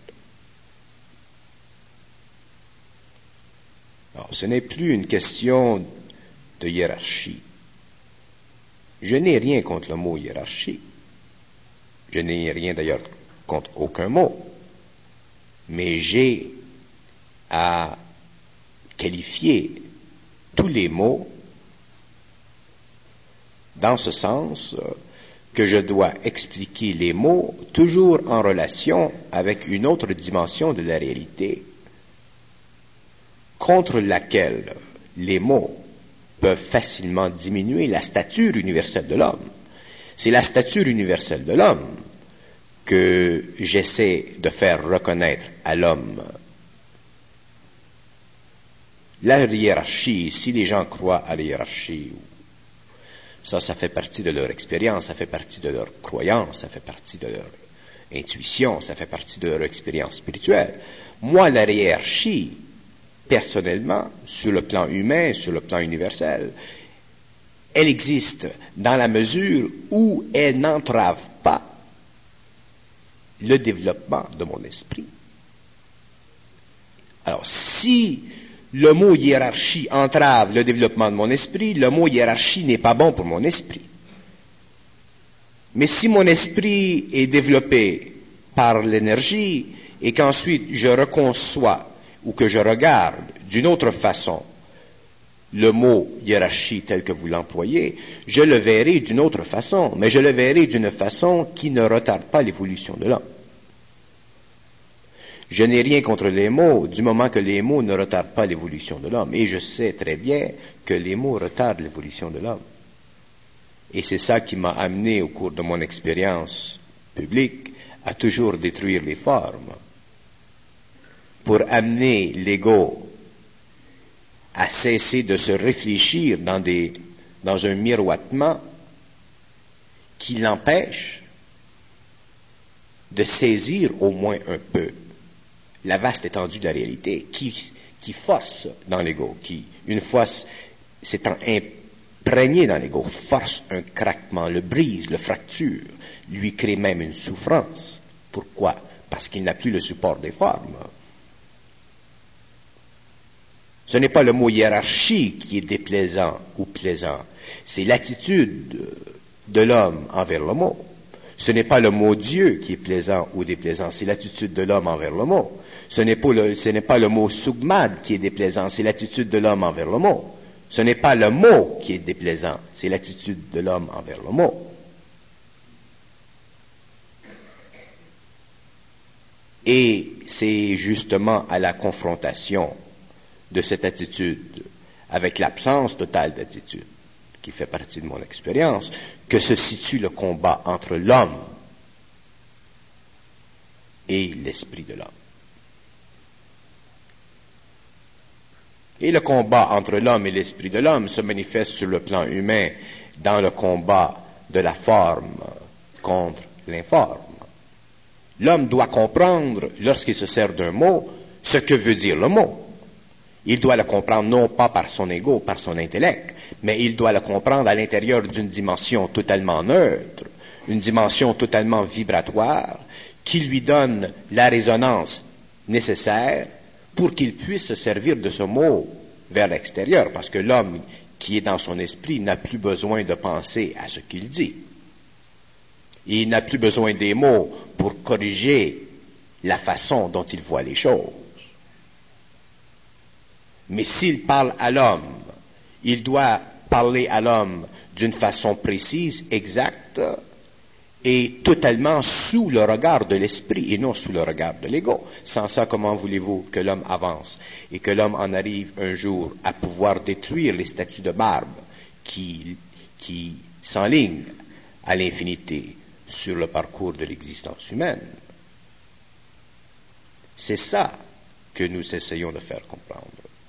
Alors, ce n'est plus une question de hiérarchie. Je n'ai rien contre le mot hiérarchie. Je n'ai rien d'ailleurs contre aucun mot. Mais j'ai à qualifier tous les mots dans ce sens que je dois expliquer les mots toujours en relation avec une autre dimension de la réalité contre laquelle les mots peuvent facilement diminuer la stature universelle de l'homme. C'est la stature universelle de l'homme que j'essaie de faire reconnaître à l'homme. La hiérarchie, si les gens croient à la hiérarchie, ça, ça fait partie de leur expérience, ça fait partie de leur croyance, ça fait partie de leur intuition, ça fait partie de leur expérience spirituelle. Moi, la hiérarchie, personnellement, sur le plan humain, sur le plan universel, elle existe dans la mesure où elle n'entrave pas le développement de mon esprit. Alors, si le mot hiérarchie entrave le développement de mon esprit, le mot hiérarchie n'est pas bon pour mon esprit. Mais si mon esprit est développé par l'énergie et qu'ensuite je reconçois ou que je regarde d'une autre façon le mot hiérarchie tel que vous l'employez, je le verrai d'une autre façon, mais je le verrai d'une façon qui ne retarde pas l'évolution de l'homme. Je n'ai rien contre les mots du moment que les mots ne retardent pas l'évolution de l'homme. Et je sais très bien que les mots retardent l'évolution de l'homme. Et c'est ça qui m'a amené au cours de mon expérience publique à toujours détruire les formes pour amener l'ego à cesser de se réfléchir dans, des, dans un miroitement qui l'empêche de saisir au moins un peu la vaste étendue de la réalité, qui, qui force dans l'ego, qui, une fois s'étant imprégné dans l'ego, force un craquement, le brise, le fracture, lui crée même une souffrance. Pourquoi? Parce qu'il n'a plus le support des formes. Ce n'est pas le mot hiérarchie qui est déplaisant ou plaisant, c'est l'attitude de l'homme envers le mot. Ce n'est pas le mot Dieu qui est plaisant ou déplaisant, c'est l'attitude de l'homme envers le mot. Ce n'est pas le, ce n'est pas le mot sugmad qui est déplaisant, c'est l'attitude de l'homme envers le mot. Ce n'est pas le mot qui est déplaisant, c'est l'attitude de l'homme envers le mot. Et c'est justement à la confrontation de cette attitude avec l'absence totale d'attitude qui fait partie de mon expérience, que se situe le combat entre l'homme et l'esprit de l'homme. Et le combat entre l'homme et l'esprit de l'homme se manifeste sur le plan humain dans le combat de la forme contre l'informe. L'homme doit comprendre, lorsqu'il se sert d'un mot, ce que veut dire le mot. Il doit le comprendre non pas par son ego, par son intellect, mais il doit le comprendre à l'intérieur d'une dimension totalement neutre, une dimension totalement vibratoire, qui lui donne la résonance nécessaire pour qu'il puisse se servir de ce mot vers l'extérieur, parce que l'homme qui est dans son esprit n'a plus besoin de penser à ce qu'il dit. Il n'a plus besoin des mots pour corriger la façon dont il voit les choses. Mais s'il parle à l'homme, il doit parler à l'homme d'une façon précise, exacte, et totalement sous le regard de l'esprit et non sous le regard de l'ego. Sans ça, comment voulez-vous que l'homme avance et que l'homme en arrive un jour à pouvoir détruire les statues de marbre qui, qui s'enlignent à l'infinité sur le parcours de l'existence humaine? C'est ça que nous essayons de faire comprendre.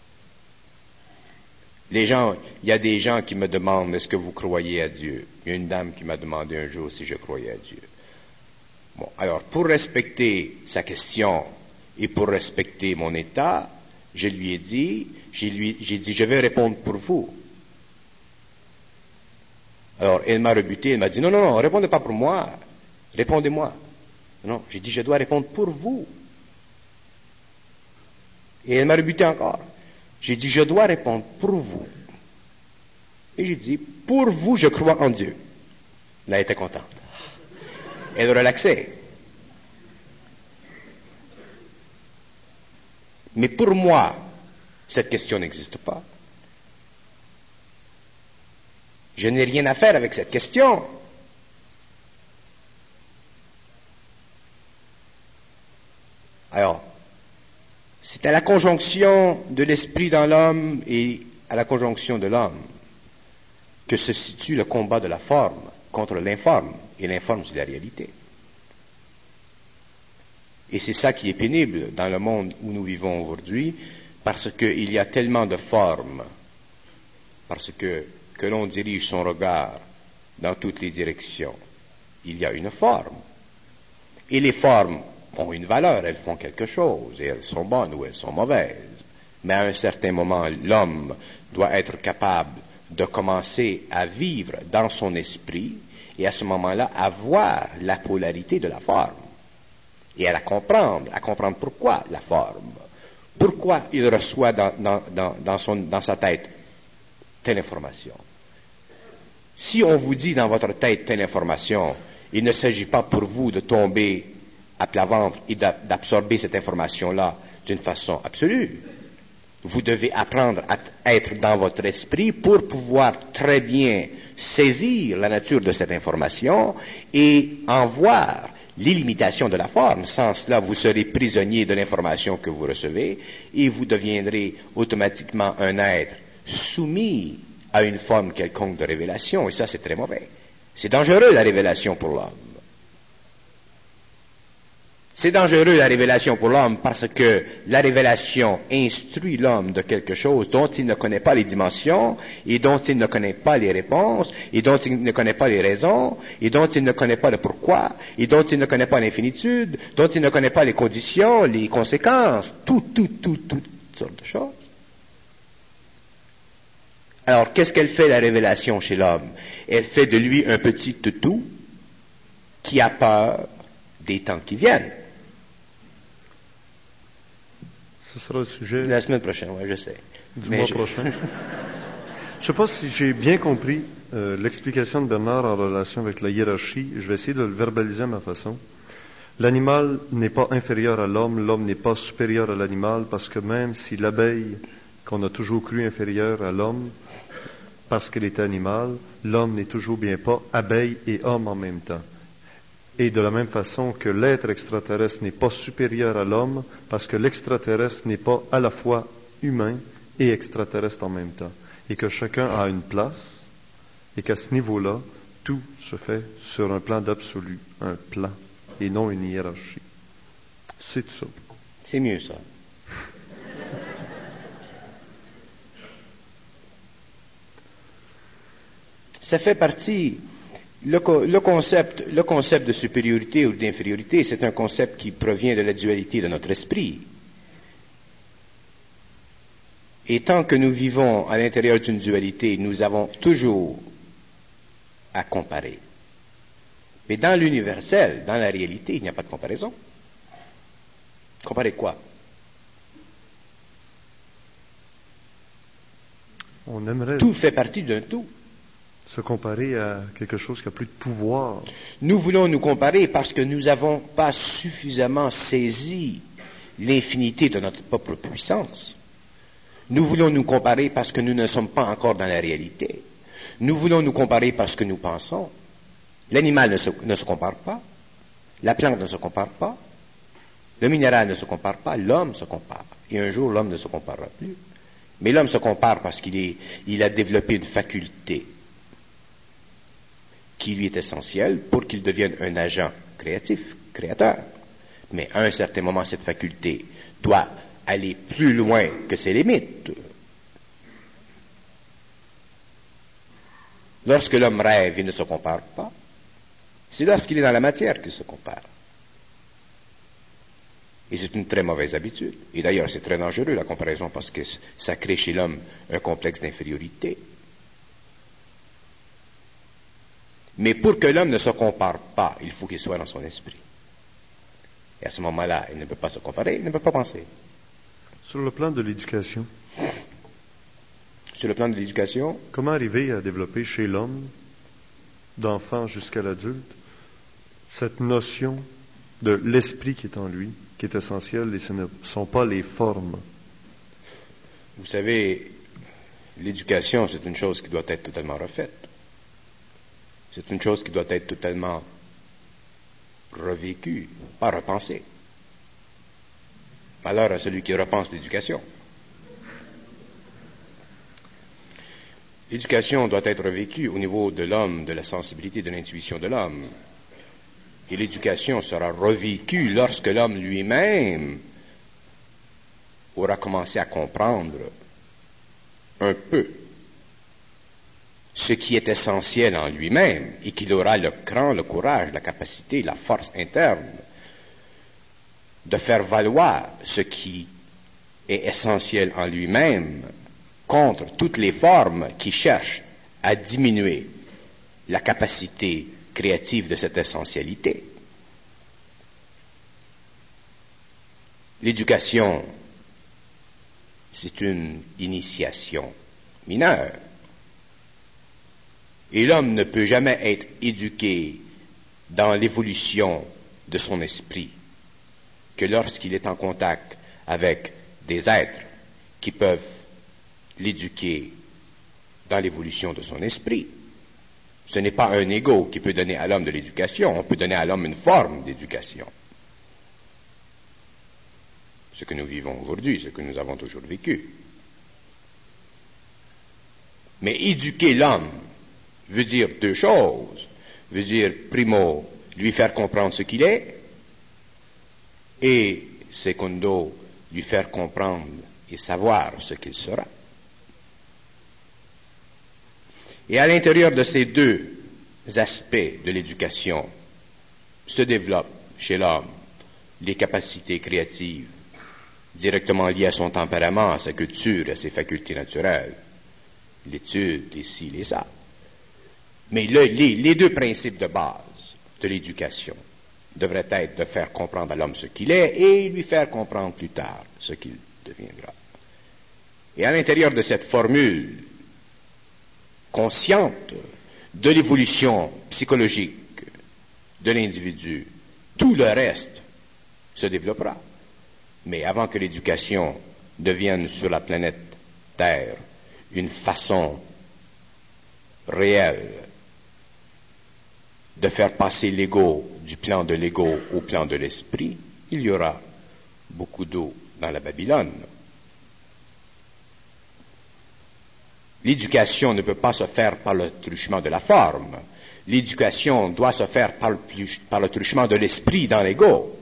Les gens, il y a des gens qui me demandent, est-ce que vous croyez à Dieu? Il y a une dame qui m'a demandé un jour si je croyais à Dieu. Bon, alors, pour respecter sa question et pour respecter mon état, je lui ai dit, j'ai, lui, j'ai dit, je vais répondre pour vous. Alors, elle m'a rebuté, elle m'a dit, non, non, non, répondez pas pour moi, répondez-moi. Non, j'ai dit, je dois répondre pour vous. Et elle m'a rebuté encore. J'ai dit, je dois répondre pour vous. Et j'ai dit, pour vous, je crois en Dieu. Là, elle était contente. Elle relaxait. Mais pour moi, cette question n'existe pas. Je n'ai rien à faire avec cette question. Alors, c'est à la conjonction de l'esprit dans l'homme et à la conjonction de l'homme que se situe le combat de la forme contre l'informe. Et l'informe, c'est la réalité. Et c'est ça qui est pénible dans le monde où nous vivons aujourd'hui, parce qu'il y a tellement de formes, parce que, que l'on dirige son regard dans toutes les directions. Il y a une forme. Et les formes ont une valeur, elles font quelque chose, et elles sont bonnes ou elles sont mauvaises. Mais à un certain moment, l'homme doit être capable de commencer à vivre dans son esprit, et à ce moment-là, à voir la polarité de la forme. Et à la comprendre, à comprendre pourquoi la forme. Pourquoi il reçoit dans, dans, dans, dans, son, dans sa tête telle information. Si on vous dit dans votre tête telle information, il ne s'agit pas pour vous de tomber à plat ventre et d'absorber cette information-là d'une façon absolue. Vous devez apprendre à être dans votre esprit pour pouvoir très bien saisir la nature de cette information et en voir les limitations de la forme. Sans cela, vous serez prisonnier de l'information que vous recevez et vous deviendrez automatiquement un être soumis à une forme quelconque de révélation. Et ça, c'est très mauvais. C'est dangereux, la révélation pour l'homme. C'est dangereux, la révélation pour l'homme, parce que la révélation instruit l'homme de quelque chose dont il ne connaît pas les dimensions, et dont il ne connaît pas les réponses, et dont il ne connaît pas les raisons, et dont il ne connaît pas le pourquoi, et dont il ne connaît pas l'infinitude, dont il ne connaît pas les conditions, les conséquences, tout, tout, tout, toutes sortes de choses. Alors, qu'est-ce qu'elle fait, la révélation, chez l'homme? Elle fait de lui un petit toutou qui a peur des temps qui viennent. Ce sera le sujet... La semaine prochaine, oui, je sais. Du Mais mois je... prochain. Je ne sais pas si j'ai bien compris euh, l'explication de Bernard en relation avec la hiérarchie. Je vais essayer de le verbaliser à ma façon. L'animal n'est pas inférieur à l'homme, l'homme n'est pas supérieur à l'animal, parce que même si l'abeille, qu'on a toujours cru inférieure à l'homme, parce qu'elle est animal, l'homme n'est toujours bien pas abeille et homme en même temps. Et de la même façon que l'être extraterrestre n'est pas supérieur à l'homme, parce que l'extraterrestre n'est pas à la fois humain et extraterrestre en même temps. Et que chacun a une place, et qu'à ce niveau-là, tout se fait sur un plan d'absolu, un plan, et non une hiérarchie. C'est tout ça. C'est mieux ça. Ça fait partie... Le, le, concept, le concept de supériorité ou d'infériorité, c'est un concept qui provient de la dualité de notre esprit. Et tant que nous vivons à l'intérieur d'une dualité, nous avons toujours à comparer. Mais dans l'universel, dans la réalité, il n'y a pas de comparaison. Comparer quoi? On aimerait... Tout fait partie d'un tout. Se comparer à quelque chose qui a plus de pouvoir. Nous voulons nous comparer parce que nous n'avons pas suffisamment saisi l'infinité de notre propre puissance. Nous voulons nous comparer parce que nous ne sommes pas encore dans la réalité. Nous voulons nous comparer parce que nous pensons. L'animal ne se, ne se compare pas. La plante ne se compare pas. Le minéral ne se compare pas. L'homme se compare. Et un jour, l'homme ne se comparera plus. Mais l'homme se compare parce qu'il est, il a développé une faculté qui lui est essentiel pour qu'il devienne un agent créatif, créateur. Mais à un certain moment, cette faculté doit aller plus loin que ses limites. Lorsque l'homme rêve, il ne se compare pas. C'est lorsqu'il est dans la matière qu'il se compare. Et c'est une très mauvaise habitude. Et d'ailleurs, c'est très dangereux, la comparaison, parce que ça crée chez l'homme un complexe d'infériorité. Mais pour que l'homme ne se compare pas, il faut qu'il soit dans son esprit. Et à ce moment-là, il ne peut pas se comparer, il ne peut pas penser. Sur le plan de l'éducation. sur le plan de l'éducation. Comment arriver à développer chez l'homme, d'enfant jusqu'à l'adulte, cette notion de l'esprit qui est en lui, qui est essentielle, et ce ne sont pas les formes. Vous savez, l'éducation, c'est une chose qui doit être totalement refaite. C'est une chose qui doit être totalement revécue, pas repensée. Malheur à celui qui repense l'éducation. L'éducation doit être revécue au niveau de l'homme, de la sensibilité, de l'intuition de l'homme. Et l'éducation sera revécue lorsque l'homme lui-même aura commencé à comprendre un peu ce qui est essentiel en lui-même et qu'il aura le cran, le courage, la capacité, la force interne de faire valoir ce qui est essentiel en lui-même contre toutes les formes qui cherchent à diminuer la capacité créative de cette essentialité. L'éducation, c'est une initiation mineure. Et l'homme ne peut jamais être éduqué dans l'évolution de son esprit que lorsqu'il est en contact avec des êtres qui peuvent l'éduquer dans l'évolution de son esprit. Ce n'est pas un ego qui peut donner à l'homme de l'éducation, on peut donner à l'homme une forme d'éducation. Ce que nous vivons aujourd'hui, ce que nous avons toujours vécu. Mais éduquer l'homme veut dire deux choses. Veut dire, primo, lui faire comprendre ce qu'il est, et secondo, lui faire comprendre et savoir ce qu'il sera. Et à l'intérieur de ces deux aspects de l'éducation se développent chez l'homme les capacités créatives directement liées à son tempérament, à sa culture, à ses facultés naturelles, l'étude, les ci, les ça. Mais le, les, les deux principes de base de l'éducation devraient être de faire comprendre à l'homme ce qu'il est et lui faire comprendre plus tard ce qu'il deviendra. Et à l'intérieur de cette formule consciente de l'évolution psychologique de l'individu, tout le reste se développera. Mais avant que l'éducation devienne sur la planète Terre une façon réelle de faire passer l'ego du plan de l'ego au plan de l'esprit, il y aura beaucoup d'eau dans la Babylone. L'éducation ne peut pas se faire par le truchement de la forme. L'éducation doit se faire par le, par le truchement de l'esprit dans l'ego,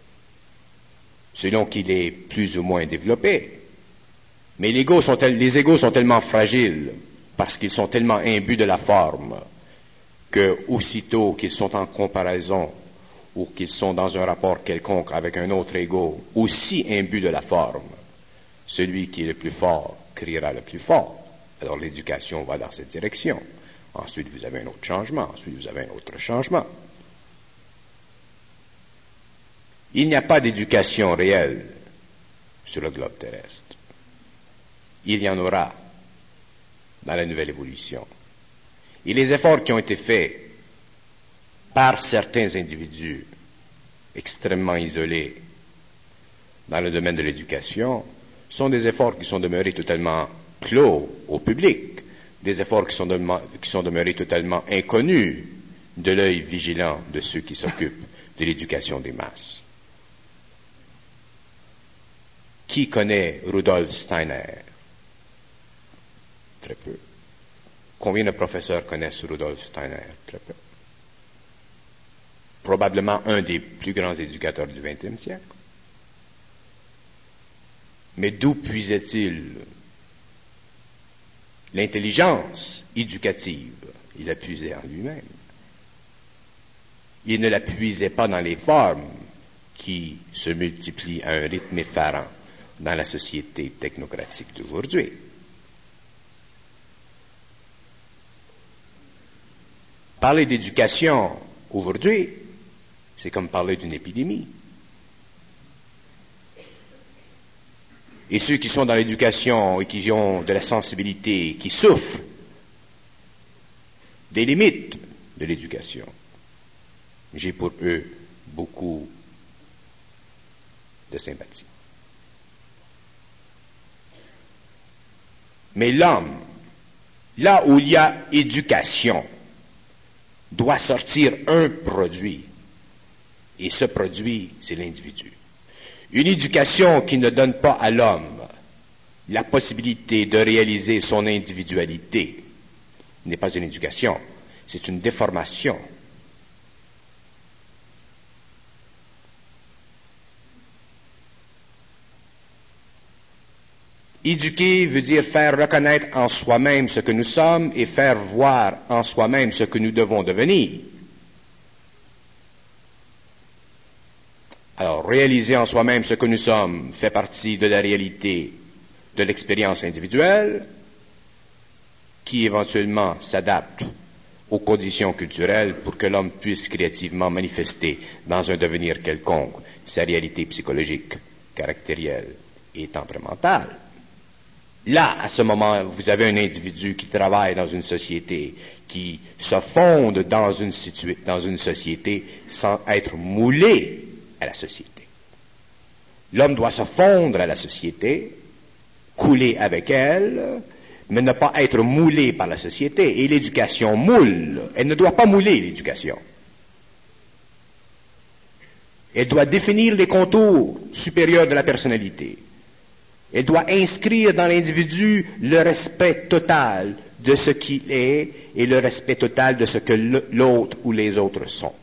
selon qu'il est plus ou moins développé. Mais l'ego sont, les égos sont tellement fragiles, parce qu'ils sont tellement imbus de la forme, que aussitôt qu'ils sont en comparaison, ou qu'ils sont dans un rapport quelconque avec un autre ego, aussi imbu de la forme, celui qui est le plus fort criera le plus fort. Alors l'éducation va dans cette direction. Ensuite, vous avez un autre changement. Ensuite, vous avez un autre changement. Il n'y a pas d'éducation réelle sur le globe terrestre. Il y en aura dans la nouvelle évolution. Et les efforts qui ont été faits par certains individus extrêmement isolés dans le domaine de l'éducation sont des efforts qui sont demeurés totalement clos au public, des efforts qui sont, de, qui sont demeurés totalement inconnus de l'œil vigilant de ceux qui s'occupent de l'éducation des masses. Qui connaît Rudolf Steiner? Très peu. Combien de professeurs connaissent Rudolf Steiner? Très peu. Probablement un des plus grands éducateurs du vingtième siècle. Mais d'où puisait-il l'intelligence éducative? Il la puisait en lui-même. Il ne la puisait pas dans les formes qui se multiplient à un rythme effarant dans la société technocratique d'aujourd'hui. Parler d'éducation aujourd'hui, c'est comme parler d'une épidémie. Et ceux qui sont dans l'éducation et qui ont de la sensibilité, qui souffrent des limites de l'éducation, j'ai pour eux beaucoup de sympathie. Mais l'homme, là où il y a éducation, doit sortir un produit. Et ce produit, c'est l'individu. Une éducation qui ne donne pas à l'homme la possibilité de réaliser son individualité n'est pas une éducation, c'est une déformation. Éduquer veut dire faire reconnaître en soi-même ce que nous sommes et faire voir en soi-même ce que nous devons devenir. Alors, réaliser en soi-même ce que nous sommes fait partie de la réalité de l'expérience individuelle qui éventuellement s'adapte aux conditions culturelles pour que l'homme puisse créativement manifester dans un devenir quelconque sa réalité psychologique, caractérielle et tempéramentale. Là, à ce moment, vous avez un individu qui travaille dans une société, qui se fonde dans une, situ- dans une société sans être moulé à la société. L'homme doit se fondre à la société, couler avec elle, mais ne pas être moulé par la société. Et l'éducation moule. Elle ne doit pas mouler, l'éducation. Elle doit définir les contours supérieurs de la personnalité. Elle doit inscrire dans l'individu le respect total de ce qu'il est et le respect total de ce que l'autre ou les autres sont.